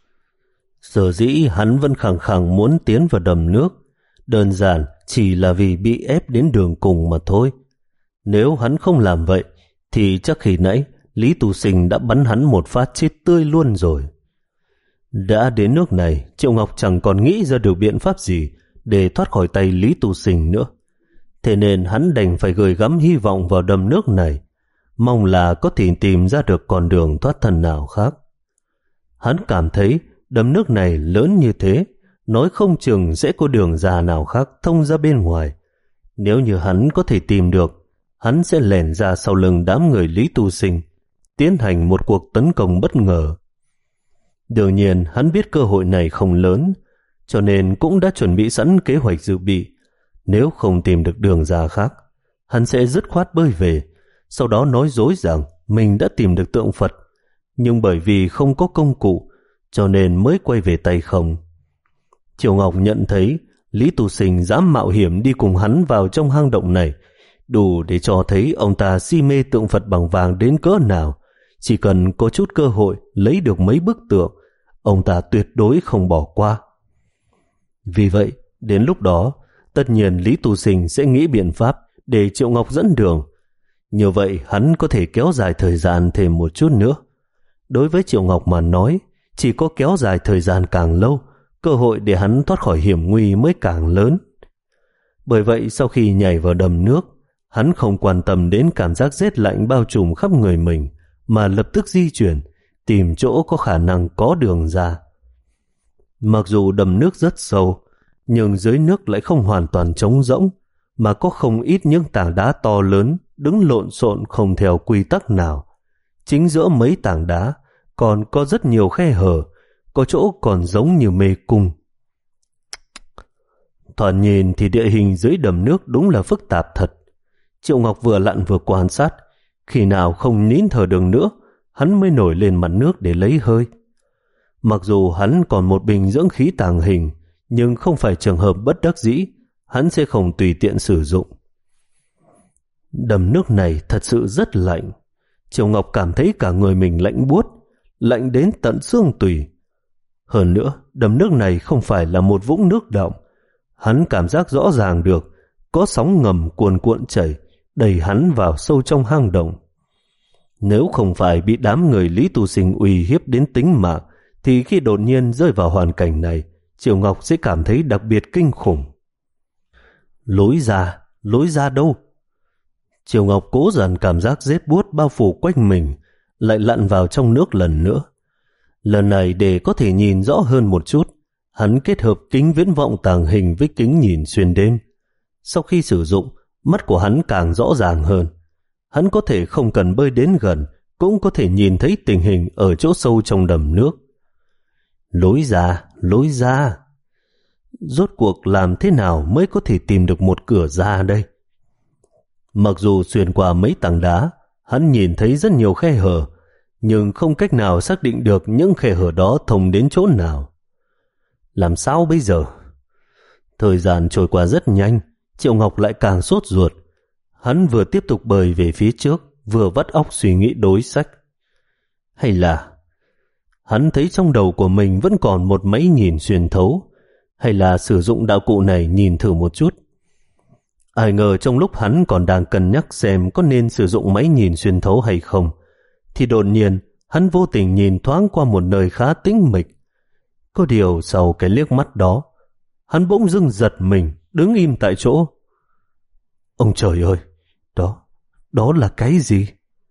Sở dĩ hắn vẫn khăng khăng muốn tiến vào đầm nước, đơn giản chỉ là vì bị ép đến đường cùng mà thôi. Nếu hắn không làm vậy, thì chắc khi nãy Lý Tu Sinh đã bắn hắn một phát chết tươi luôn rồi. Đã đến nước này, Triệu Ngọc chẳng còn nghĩ ra được biện pháp gì để thoát khỏi tay Lý Tu Sinh nữa. Thế nên hắn đành phải gửi gắm hy vọng vào đầm nước này, mong là có thể tìm ra được con đường thoát thân nào khác. Hắn cảm thấy đầm nước này lớn như thế, nói không chừng sẽ có đường ra nào khác thông ra bên ngoài. Nếu như hắn có thể tìm được, hắn sẽ lẻn ra sau lưng đám người Lý Tu Sinh, tiến hành một cuộc tấn công bất ngờ. Đương nhiên hắn biết cơ hội này không lớn, cho nên cũng đã chuẩn bị sẵn kế hoạch dự bị. Nếu không tìm được đường ra khác, hắn sẽ dứt khoát bơi về, sau đó nói dối rằng mình đã tìm được tượng Phật, nhưng bởi vì không có công cụ cho nên mới quay về tay không. Triệu Ngọc nhận thấy Lý Tu Sinh dám mạo hiểm đi cùng hắn vào trong hang động này, đủ để cho thấy ông ta si mê tượng Phật bằng vàng đến cỡ nào. Chỉ cần có chút cơ hội lấy được mấy bức tượng, ông ta tuyệt đối không bỏ qua. Vì vậy, đến lúc đó, tất nhiên Lý Tu Sinh sẽ nghĩ biện pháp để Triệu Ngọc dẫn đường. Như vậy hắn có thể kéo dài thời gian thêm một chút nữa. Đối với Triệu Ngọc mà nói, chỉ có kéo dài thời gian càng lâu, cơ hội để hắn thoát khỏi hiểm nguy mới càng lớn. Bởi vậy sau khi nhảy vào đầm nước, hắn không quan tâm đến cảm giác rét lạnh bao trùm khắp người mình, mà lập tức di chuyển, tìm chỗ có khả năng có đường ra. Mặc dù đầm nước rất sâu, nhưng dưới nước lại không hoàn toàn trống rỗng, mà có không ít những tảng đá to lớn đứng lộn xộn không theo quy tắc nào. Chính giữa mấy tảng đá còn có rất nhiều khe hở, có chỗ còn giống như mê cung. Thoạt nhìn thì địa hình dưới đầm nước đúng là phức tạp thật. Triệu Ngọc vừa lặn vừa quan sát, khi nào không nín thở được nữa, hắn mới nổi lên mặt nước để lấy hơi. Mặc dù hắn còn một bình dưỡng khí tàng hình, nhưng không phải trường hợp bất đắc dĩ, hắn sẽ không tùy tiện sử dụng. Đầm nước này thật sự rất lạnh. Triệu Ngọc cảm thấy cả người mình lạnh buốt, lạnh đến tận xương tủy. Hơn nữa, đầm nước này không phải là một vũng nước động. Hắn cảm giác rõ ràng được có sóng ngầm cuồn cuộn chảy, đẩy hắn vào sâu trong hang động. Nếu không phải bị đám người Lý Tu Sinh uy hiếp đến tính mạng, thì khi đột nhiên rơi vào hoàn cảnh này, Triệu Ngọc sẽ cảm thấy đặc biệt kinh khủng. Lối ra, lối ra đâu? Triệu Ngọc cố dằn cảm giác rét buốt bao phủ quanh mình, lại lặn vào trong nước lần nữa. Lần này để có thể nhìn rõ hơn một chút, hắn kết hợp kính viễn vọng tàng hình với kính nhìn xuyên đêm. Sau khi sử dụng, mắt của hắn càng rõ ràng hơn. Hắn có thể không cần bơi đến gần, cũng có thể nhìn thấy tình hình ở chỗ sâu trong đầm nước. Lối ra, lối ra. Rốt cuộc làm thế nào mới có thể tìm được một cửa ra đây? Mặc dù xuyên qua mấy tảng đá, hắn nhìn thấy rất nhiều khe hở, nhưng không cách nào xác định được những khe hở đó thông đến chỗ nào. Làm sao bây giờ? Thời gian trôi qua rất nhanh, Triệu Ngọc lại càng sốt ruột. Hắn vừa tiếp tục bơi về phía trước, vừa vắt óc suy nghĩ đối sách. Hay là hắn thấy trong đầu của mình vẫn còn một máy nhìn xuyên thấu, hay là sử dụng đạo cụ này nhìn thử một chút. Ai ngờ trong lúc hắn còn đang cân nhắc xem có nên sử dụng máy nhìn xuyên thấu hay không, thì đột nhiên hắn vô tình nhìn thoáng qua một nơi khá tĩnh mịch. Có điều sau cái liếc mắt đó, hắn bỗng dưng giật mình, đứng im tại chỗ. Ông trời ơi, đó, đó là cái gì?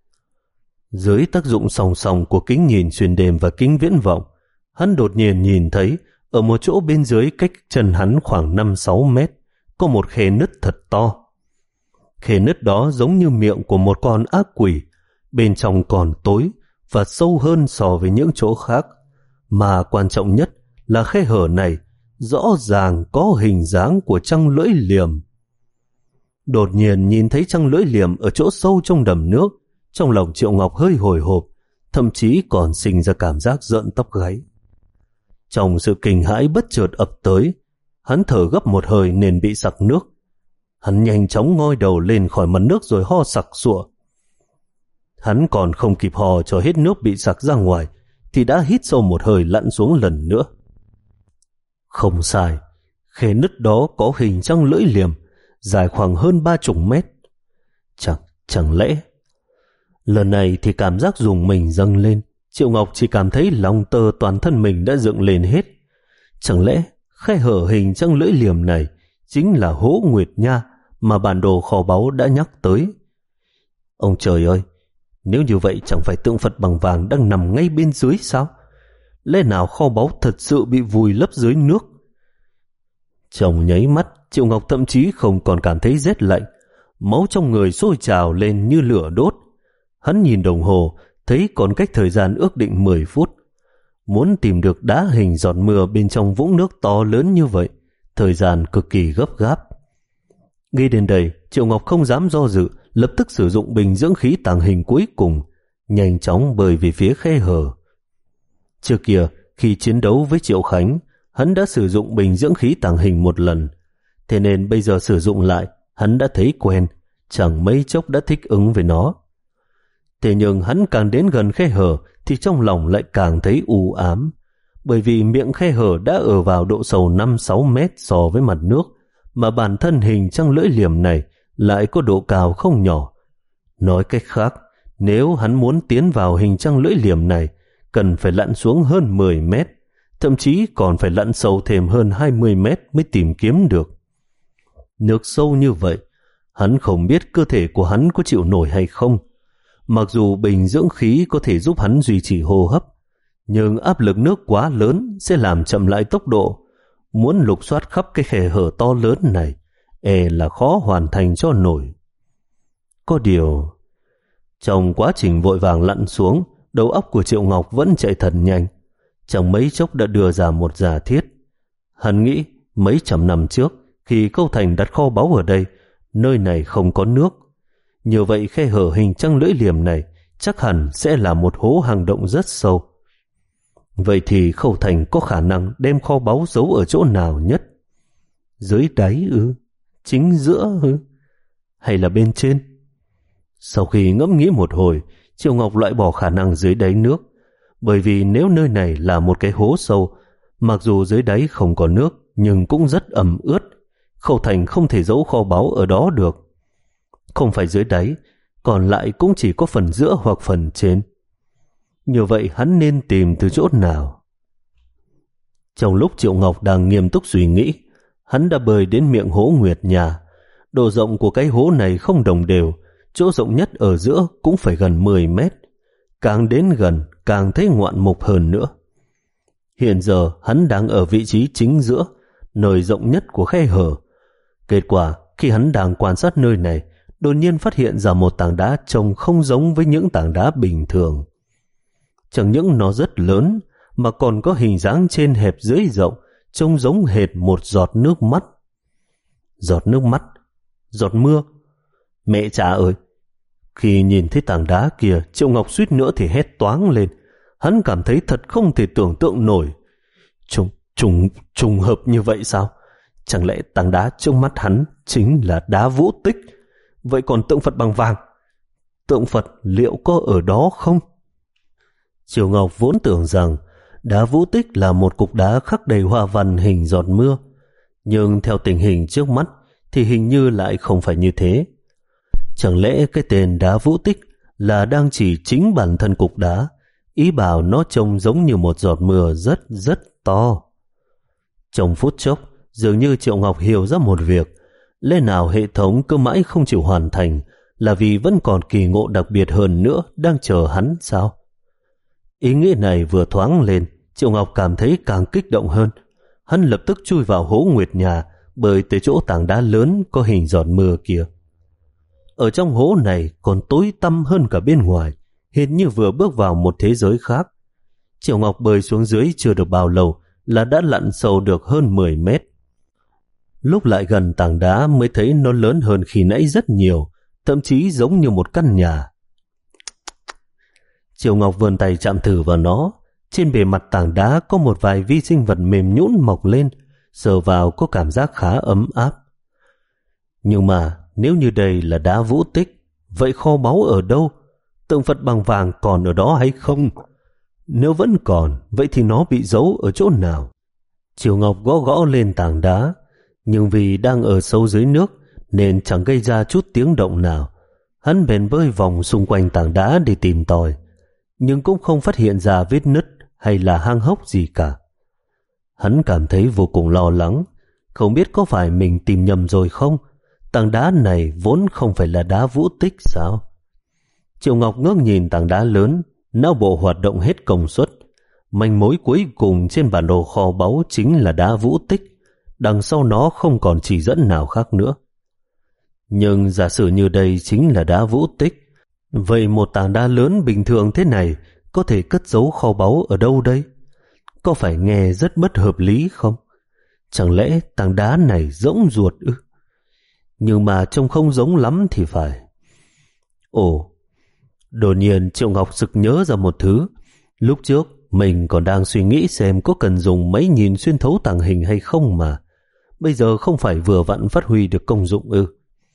Dưới tác dụng song song của kính nhìn xuyên đêm và kính viễn vọng, hắn đột nhiên nhìn thấy ở một chỗ bên dưới cách chân hắn khoảng năm sáu mét có một khe nứt thật to. Khe nứt đó giống như miệng của một con ác quỷ, bên trong còn tối và sâu hơn so với những chỗ khác. Mà quan trọng nhất là khe hở này rõ ràng có hình dáng của trăng lưỡi liềm. Đột nhiên nhìn thấy trăng lưỡi liềm ở chỗ sâu trong đầm nước, trong lòng Triệu Ngọc hơi hồi hộp, thậm chí còn sinh ra cảm giác rợn tóc gáy. Trong sự kinh hãi bất chợt ập tới, hắn thở gấp một hơi nên bị sặc nước. Hắn nhanh chóng ngoi đầu lên khỏi mặt nước rồi ho sặc sụa. Hắn còn không kịp ho cho hết nước bị sặc ra ngoài, thì đã hít sâu một hơi lặn xuống lần nữa. Không sai, khe nứt đó có hình trăng lưỡi liềm, dài khoảng hơn ba chục mét. Chẳng, chẳng lẽ... Lần này thì cảm giác rùng mình dâng lên, Triệu Ngọc chỉ cảm thấy lòng tơ toàn thân mình đã dựng lên hết. Chẳng lẽ khe hở hình trăng lưỡi liềm này chính là hố Nguyệt Nha mà bản đồ kho báu đã nhắc tới? Ông trời ơi, nếu như vậy chẳng phải tượng Phật bằng vàng đang nằm ngay bên dưới sao? Lẽ nào kho báu thật sự bị vùi lấp dưới nước? Trong nháy mắt, Triệu Ngọc thậm chí không còn cảm thấy rét lạnh, máu trong người sôi trào lên như lửa đốt. Hắn nhìn đồng hồ, thấy còn cách thời gian ước định mười phút. Muốn tìm được đá hình giọt mưa bên trong vũng nước to lớn như vậy, thời gian cực kỳ gấp gáp. Nghĩ đến đây, Triệu Ngọc không dám do dự, lập tức sử dụng bình dưỡng khí tàng hình cuối cùng, nhanh chóng bơi về phía khe hở. Trước kia, khi chiến đấu với Triệu Khánh, hắn đã sử dụng bình dưỡng khí tàng hình một lần, thế nên bây giờ sử dụng lại, hắn đã thấy quen, chẳng mấy chốc đã thích ứng với nó. Thế nhưng hắn càng đến gần khe hở thì trong lòng lại càng thấy u ám, bởi vì miệng khe hở đã ở vào độ sâu năm sáu mét so với mặt nước, mà bản thân hình trăng lưỡi liềm này lại có độ cao không nhỏ. Nói cách khác, nếu hắn muốn tiến vào hình trăng lưỡi liềm này, cần phải lặn xuống hơn mười mét, thậm chí còn phải lặn sâu thêm hơn hai mươi mét mới tìm kiếm được. Nước sâu như vậy, hắn không biết cơ thể của hắn có chịu nổi hay không. Mặc dù bình dưỡng khí có thể giúp hắn duy trì hô hấp, nhưng áp lực nước quá lớn sẽ làm chậm lại tốc độ. Muốn lục soát khắp cái khe hở to lớn này, e là khó hoàn thành cho nổi. Có điều, trong quá trình vội vàng lặn xuống, đầu óc của Triệu Ngọc vẫn chạy thật nhanh. Chẳng mấy chốc đã đưa ra một giả thiết. Hắn nghĩ mấy trăm năm trước, khi Khâu Thành đặt kho báu ở đây, nơi này không có nước. Như vậy khe hở hình trăng lưỡi liềm này chắc hẳn sẽ là một hố hang động rất sâu. Vậy thì Khâu Thành có khả năng đem kho báu giấu ở chỗ nào nhất? Dưới đáy ư? Chính giữa ư? Hay là bên trên? Sau khi ngẫm nghĩ một hồi, Triệu Ngọc loại bỏ khả năng dưới đáy nước, bởi vì nếu nơi này là một cái hố sâu, mặc dù dưới đáy không có nước nhưng cũng rất ẩm ướt, Khâu Thành không thể giấu kho báu ở đó được. Không phải dưới đáy, còn lại cũng chỉ có phần giữa hoặc phần trên. Như vậy hắn nên tìm từ chỗ nào? Trong lúc Triệu Ngọc đang nghiêm túc suy nghĩ, hắn đã bơi đến miệng hố Nguyệt Nhà. Độ rộng của cái hố này không đồng đều, chỗ rộng nhất ở giữa cũng phải gần mười mét. Càng đến gần, càng thấy ngoạn mục hơn nữa. Hiện giờ hắn đang ở vị trí chính giữa, nơi rộng nhất của khe hở. Kết quả, khi hắn đang quan sát nơi này, đột nhiên phát hiện ra một tảng đá trông không giống với những tảng đá bình thường. Chẳng những nó rất lớn, mà còn có hình dáng trên hẹp dưới rộng, trông giống hệt một giọt nước mắt. Giọt nước mắt? Giọt mưa? Mẹ cha ơi! Khi nhìn thấy tảng đá kia, Triệu Ngọc suýt nữa thì hét toáng lên. Hắn cảm thấy thật không thể tưởng tượng nổi. Trùng, trùng, trùng hợp như vậy sao? Chẳng lẽ tảng đá trước mắt hắn chính là đá Vũ Tích? Vậy còn tượng Phật bằng vàng, tượng Phật liệu có ở đó không? Triệu Ngọc vốn tưởng rằng đá Vũ Tích là một cục đá khắc đầy hoa văn hình giọt mưa, nhưng theo tình hình trước mắt thì hình như lại không phải như thế. Chẳng lẽ cái tên đá Vũ Tích là đang chỉ chính bản thân cục đá, ý bảo nó trông giống như một giọt mưa rất rất to? Trong phút chốc, dường như Triệu Ngọc hiểu ra một việc. Lẽ nào hệ thống cứ mãi không chịu hoàn thành là vì vẫn còn kỳ ngộ đặc biệt hơn nữa đang chờ hắn sao? Ý nghĩ này vừa thoáng lên, Triệu Ngọc cảm thấy càng kích động hơn. Hắn lập tức chui vào hố Nguyệt Nhà, bơi tới chỗ tảng đá lớn có hình giọt mưa kia. Ở trong hố này còn tối tăm hơn cả bên ngoài, hình như vừa bước vào một thế giới khác. Triệu Ngọc bơi xuống dưới chưa được bao lâu là đã lặn sâu được hơn mười mét. Lúc lại gần tảng đá mới thấy nó lớn hơn khi nãy rất nhiều, thậm chí giống như một căn nhà. Triệu Ngọc vươn tay chạm thử vào nó. Trên bề mặt tảng đá có một vài vi sinh vật mềm nhũn mọc lên, sờ vào có cảm giác khá ấm áp. Nhưng mà nếu như đây là đá Vũ Tích, vậy kho báu ở đâu? Tượng Phật bằng vàng còn ở đó hay không? Nếu vẫn còn, vậy thì nó bị giấu ở chỗ nào? Triệu Ngọc gõ gõ lên tảng đá, nhưng vì đang ở sâu dưới nước nên chẳng gây ra chút tiếng động nào. Hắn bèn bơi vòng xung quanh tảng đá để tìm tòi, nhưng cũng không phát hiện ra vết nứt hay là hang hốc gì cả. Hắn cảm thấy vô cùng lo lắng, không biết có phải mình tìm nhầm rồi không? Tảng đá này vốn không phải là đá Vũ Tích sao? Triệu Ngọc ngước nhìn tảng đá lớn, não bộ hoạt động hết công suất. Manh mối cuối cùng trên bản đồ kho báu chính là đá Vũ Tích. đằng sau nó không còn chỉ dẫn nào khác nữa. Nhưng giả sử như đây chính là đá vũ tích, vậy một tảng đá lớn bình thường thế này có thể cất giấu kho báu ở đâu đây? Có phải nghe rất bất hợp lý không? Chẳng lẽ tảng đá này rỗng ruột ư? Nhưng mà trông không giống lắm thì phải. Ồ, đột nhiên Triệu Ngọc sực nhớ ra một thứ. Lúc trước mình còn đang suy nghĩ xem có cần dùng máy nhìn xuyên thấu tàng hình hay không mà. Bây giờ không phải vừa vặn phát huy được công dụng ư?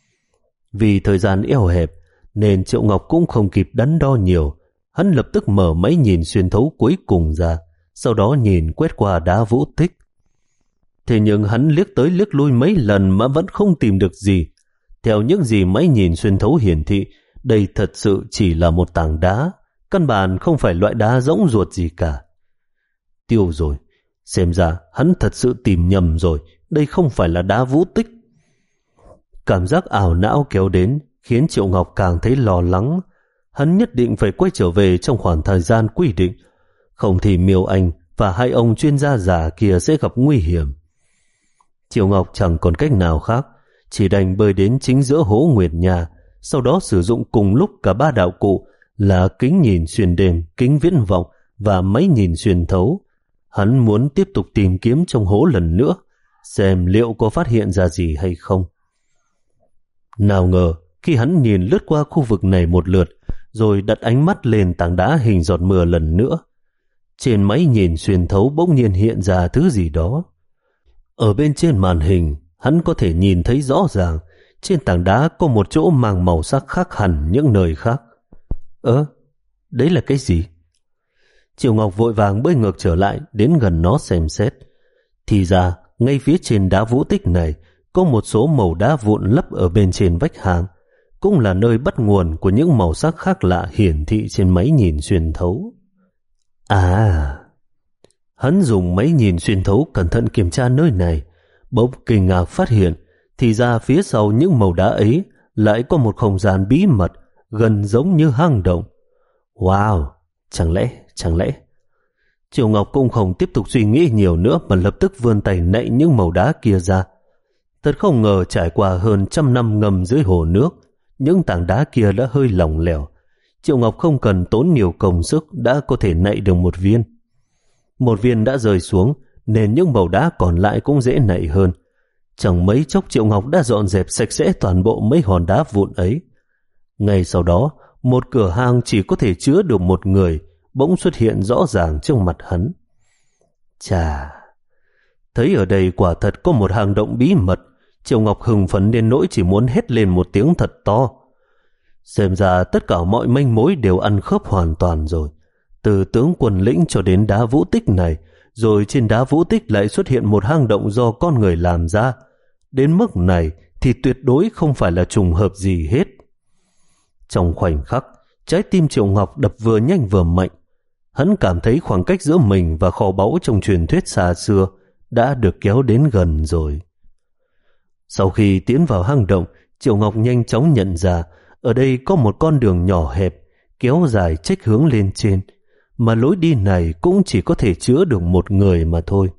Vì thời gian eo hẹp nên Triệu Ngọc cũng không kịp đắn đo nhiều. Hắn lập tức mở máy nhìn xuyên thấu cuối cùng ra, sau đó nhìn quét qua đá vũ tích. Thế nhưng hắn liếc tới liếc lui mấy lần mà vẫn không tìm được gì. Theo những gì máy nhìn xuyên thấu hiển thị, đây thật sự chỉ là một tảng đá, căn bản không phải loại đá rỗng ruột gì cả. Tiêu rồi, xem ra hắn thật sự tìm nhầm rồi, đây không phải là đá vũ tích. Cảm giác ảo não kéo đến khiến Triệu Ngọc càng thấy lo lắng. Hắn nhất định phải quay trở về trong khoảng thời gian quy định, không thì Miêu Anh và hai ông chuyên gia già kia sẽ gặp nguy hiểm. Triệu Ngọc chẳng còn cách nào khác, chỉ đành bơi đến chính giữa hố Nguyệt Nha, sau đó sử dụng cùng lúc cả ba đạo cụ là kính nhìn xuyên đêm, kính viễn vọng và máy nhìn xuyên thấu. Hắn muốn tiếp tục tìm kiếm trong hố lần nữa, xem liệu có phát hiện ra gì hay không. Nào ngờ, khi hắn nhìn lướt qua khu vực này một lượt, rồi đặt ánh mắt lên tảng đá hình giọt mưa lần nữa, trên máy nhìn xuyên thấu bỗng nhiên hiện ra thứ gì đó. Ở bên trên màn hình, hắn có thể nhìn thấy rõ ràng trên tảng đá có một chỗ mang màu sắc khác hẳn những nơi khác. Ơ, đấy là cái gì? Triệu Ngọc vội vàng bơi ngược trở lại đến gần nó xem xét. Thì ra, ngay phía trên đá vũ tích này có một số màu đá vụn lấp ở bên trên vách hang, cũng là nơi bắt nguồn của những màu sắc khác lạ hiển thị trên máy nhìn xuyên thấu. À, hắn dùng máy nhìn xuyên thấu cẩn thận kiểm tra nơi này, bỗng kinh ngạc phát hiện thì ra phía sau những màu đá ấy lại có một không gian bí mật gần giống như hang động. Wow, chẳng lẽ, chẳng lẽ... Triệu Ngọc cũng không tiếp tục suy nghĩ nhiều nữa mà lập tức vươn tay nạy những màu đá kia ra. Thật không ngờ trải qua hơn trăm năm ngâm dưới hồ nước, những tảng đá kia đã hơi lỏng lẻo. Triệu Ngọc không cần tốn nhiều công sức đã có thể nạy được một viên. Một viên đã rơi xuống nên những màu đá còn lại cũng dễ nạy hơn. Chẳng mấy chốc Triệu Ngọc đã dọn dẹp sạch sẽ toàn bộ mấy hòn đá vụn ấy. Ngay sau đó, một cửa hang chỉ có thể chứa được một người bỗng xuất hiện rõ ràng trước mặt hắn. Chà, thấy ở đây quả thật có một hang động bí mật, Triệu Ngọc hưng phấn đến nỗi chỉ muốn hét lên một tiếng thật to. Xem ra tất cả mọi manh mối đều ăn khớp hoàn toàn rồi. Từ tướng quân lĩnh cho đến đá vũ tích này, rồi trên đá vũ tích lại xuất hiện một hang động do con người làm ra. Đến mức này thì tuyệt đối không phải là trùng hợp gì hết. Trong khoảnh khắc, trái tim Triệu Ngọc đập vừa nhanh vừa mạnh. Hắn cảm thấy khoảng cách giữa mình và kho báu trong truyền thuyết xa xưa đã được kéo đến gần rồi. Sau khi tiến vào hang động, Triệu Ngọc nhanh chóng nhận ra ở đây có một con đường nhỏ hẹp kéo dài chếch hướng lên trên, mà lối đi này cũng chỉ có thể chứa được một người mà thôi.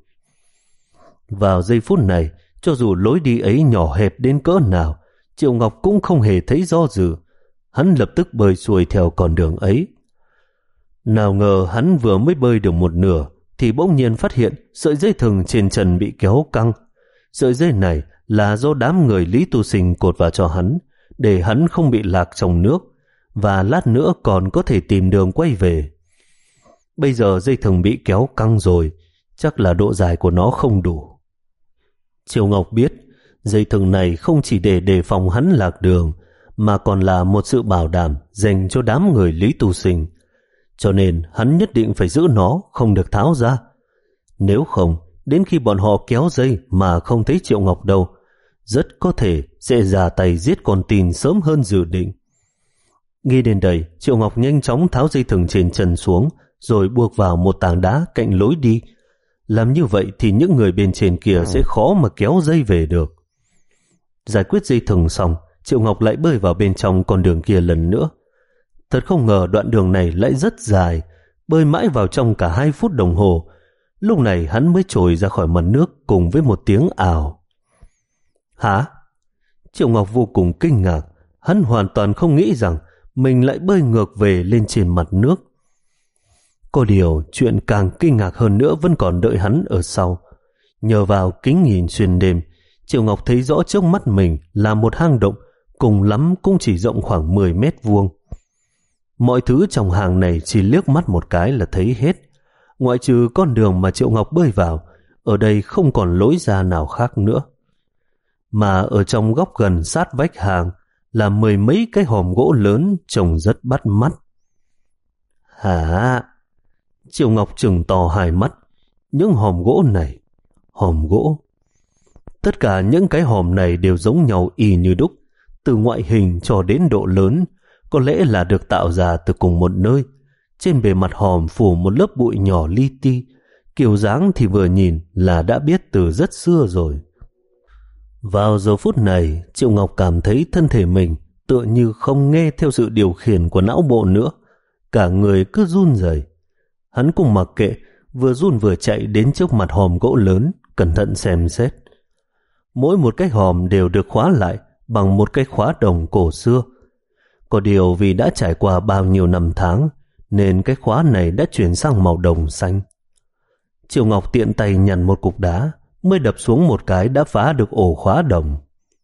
Vào giây phút này, cho dù lối đi ấy nhỏ hẹp đến cỡ nào, Triệu Ngọc cũng không hề thấy do dự. Hắn lập tức bơi xuôi theo con đường ấy. Nào ngờ hắn vừa mới bơi được một nửa thì bỗng nhiên phát hiện sợi dây thừng trên chân bị kéo căng. Sợi dây này là do đám người Lý Tu Sinh cột vào cho hắn, để hắn không bị lạc trong nước, và lát nữa còn có thể tìm đường quay về. Bây giờ dây thừng bị kéo căng rồi, chắc là độ dài của nó không đủ. Triệu Ngọc biết dây thừng này không chỉ để đề phòng hắn lạc đường, mà còn là một sự bảo đảm dành cho đám người Lý Tu Sinh. Cho nên hắn nhất định phải giữ nó, không được tháo ra. Nếu không, đến khi bọn họ kéo dây mà không thấy Triệu Ngọc đâu, rất có thể sẽ ra tay giết con tin sớm hơn dự định. Nghĩ đến đây, Triệu Ngọc nhanh chóng tháo dây thừng trên chân xuống, rồi buộc vào một tảng đá cạnh lối đi. Làm như vậy thì những người bên trên kia sẽ khó mà kéo dây về được. Giải quyết dây thừng xong, Triệu Ngọc lại bơi vào bên trong con đường kia lần nữa. Thật không ngờ đoạn đường này lại rất dài, bơi mãi vào trong cả hai phút đồng hồ. Lúc này hắn mới trồi ra khỏi mặt nước cùng với một tiếng ào. Hả? Triệu Ngọc vô cùng kinh ngạc. Hắn hoàn toàn không nghĩ rằng mình lại bơi ngược về lên trên mặt nước. Có điều chuyện càng kinh ngạc hơn nữa vẫn còn đợi hắn ở sau. Nhờ vào kính nhìn xuyên đêm, Triệu Ngọc thấy rõ trước mắt mình là một hang động, cùng lắm cũng chỉ rộng khoảng mười mét vuông. Mọi thứ trong hang này chỉ liếc mắt một cái là thấy hết. Ngoại trừ con đường mà Triệu Ngọc bơi vào, ở đây không còn lối ra nào khác nữa. Mà ở trong góc gần sát vách hang là mười mấy cái hòm gỗ lớn trông rất bắt mắt. Hả? Triệu Ngọc trừng to hai mắt. Những hòm gỗ này, hòm gỗ. Tất cả những cái hòm này đều giống nhau y như đúc, từ ngoại hình cho đến độ lớn, có lẽ là được tạo ra từ cùng một nơi. Trên bề mặt hòm phủ một lớp bụi nhỏ li ti, kiểu dáng thì vừa nhìn là đã biết từ rất xưa rồi. Vào giờ phút này, Triệu Ngọc cảm thấy thân thể mình tựa như không nghe theo sự điều khiển của não bộ nữa, cả người cứ run rẩy. Hắn cũng mặc kệ, vừa run vừa chạy đến trước mặt hòm gỗ lớn, cẩn thận xem xét. Mỗi một cái hòm đều được khóa lại bằng một cái khóa đồng cổ xưa. Có điều vì đã trải qua bao nhiêu năm tháng, nên cái khóa này đã chuyển sang màu đồng xanh. Triệu Ngọc tiện tay nhặt một cục đá, mới đập xuống một cái đã phá được ổ khóa đồng.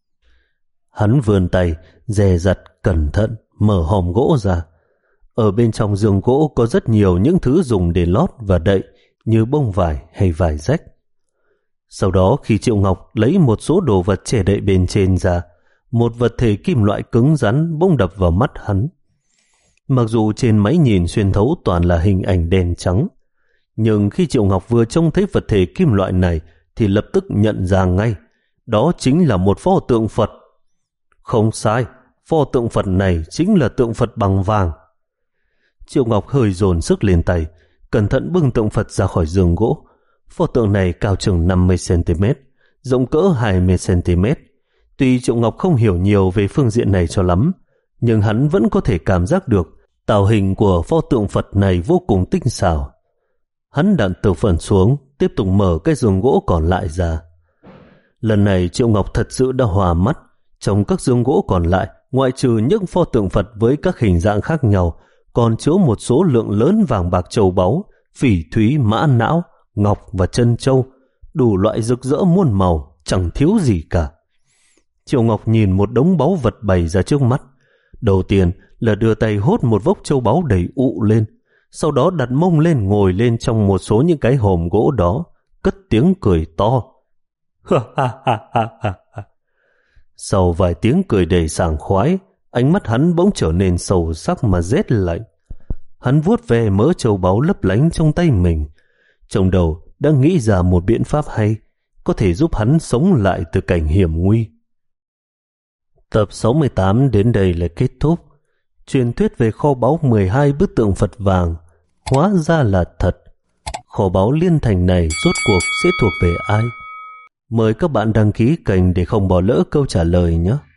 Hắn vươn tay, dè dặt, cẩn thận, mở hòm gỗ ra. Ở bên trong giường gỗ có rất nhiều những thứ dùng để lót và đậy, như bông vải hay vải rách. Sau đó khi Triệu Ngọc lấy một số đồ vật che đậy bên trên ra, một vật thể kim loại cứng rắn bỗng đập vào mắt hắn. Mặc dù trên máy nhìn xuyên thấu toàn là hình ảnh đen trắng, nhưng khi Triệu Ngọc vừa trông thấy vật thể kim loại này thì lập tức nhận ra ngay, đó chính là một pho tượng Phật. Không sai, pho tượng Phật này chính là tượng Phật bằng vàng. Triệu Ngọc hơi dồn sức lên tay, cẩn thận bưng tượng Phật ra khỏi giường gỗ. Pho tượng này cao chừng năm mươi xăng-ti-mét, rộng cỡ hai mươi xăng-ti-mét. Tuy Triệu Ngọc không hiểu nhiều về phương diện này cho lắm, nhưng hắn vẫn có thể cảm giác được tạo hình của pho tượng Phật này vô cùng tinh xảo. Hắn đặt tượng Phật xuống, tiếp tục mở cái giường gỗ còn lại ra. Lần này Triệu Ngọc thật sự đã hòa mắt. Trong các giường gỗ còn lại, ngoại trừ những pho tượng Phật với các hình dạng khác nhau, còn chứa một số lượng lớn vàng bạc châu báu, phỉ thúy, mã não, ngọc và chân châu, đủ loại rực rỡ muôn màu, chẳng thiếu gì cả. Triệu Ngọc nhìn một đống báu vật bày ra trước mắt. Đầu tiên là đưa tay hốt một vốc châu báu đầy ụ lên, sau đó đặt mông lên ngồi lên trong một số những cái hòm gỗ đó, cất tiếng cười to. Sau vài tiếng cười đầy sảng khoái, ánh mắt hắn bỗng trở nên sâu sắc mà rét lạnh. Hắn vuốt ve mớ châu báu lấp lánh trong tay mình, trong đầu đang nghĩ ra một biện pháp hay, có thể giúp hắn sống lại từ cảnh hiểm nguy. Tập sáu mươi tám đến đây là kết thúc. Truyền thuyết về kho báu mười hai bức tượng Phật vàng hóa ra là thật. Kho báu liên thành này rốt cuộc sẽ thuộc về ai? Mời các bạn đăng ký kênh để không bỏ lỡ câu trả lời nhé.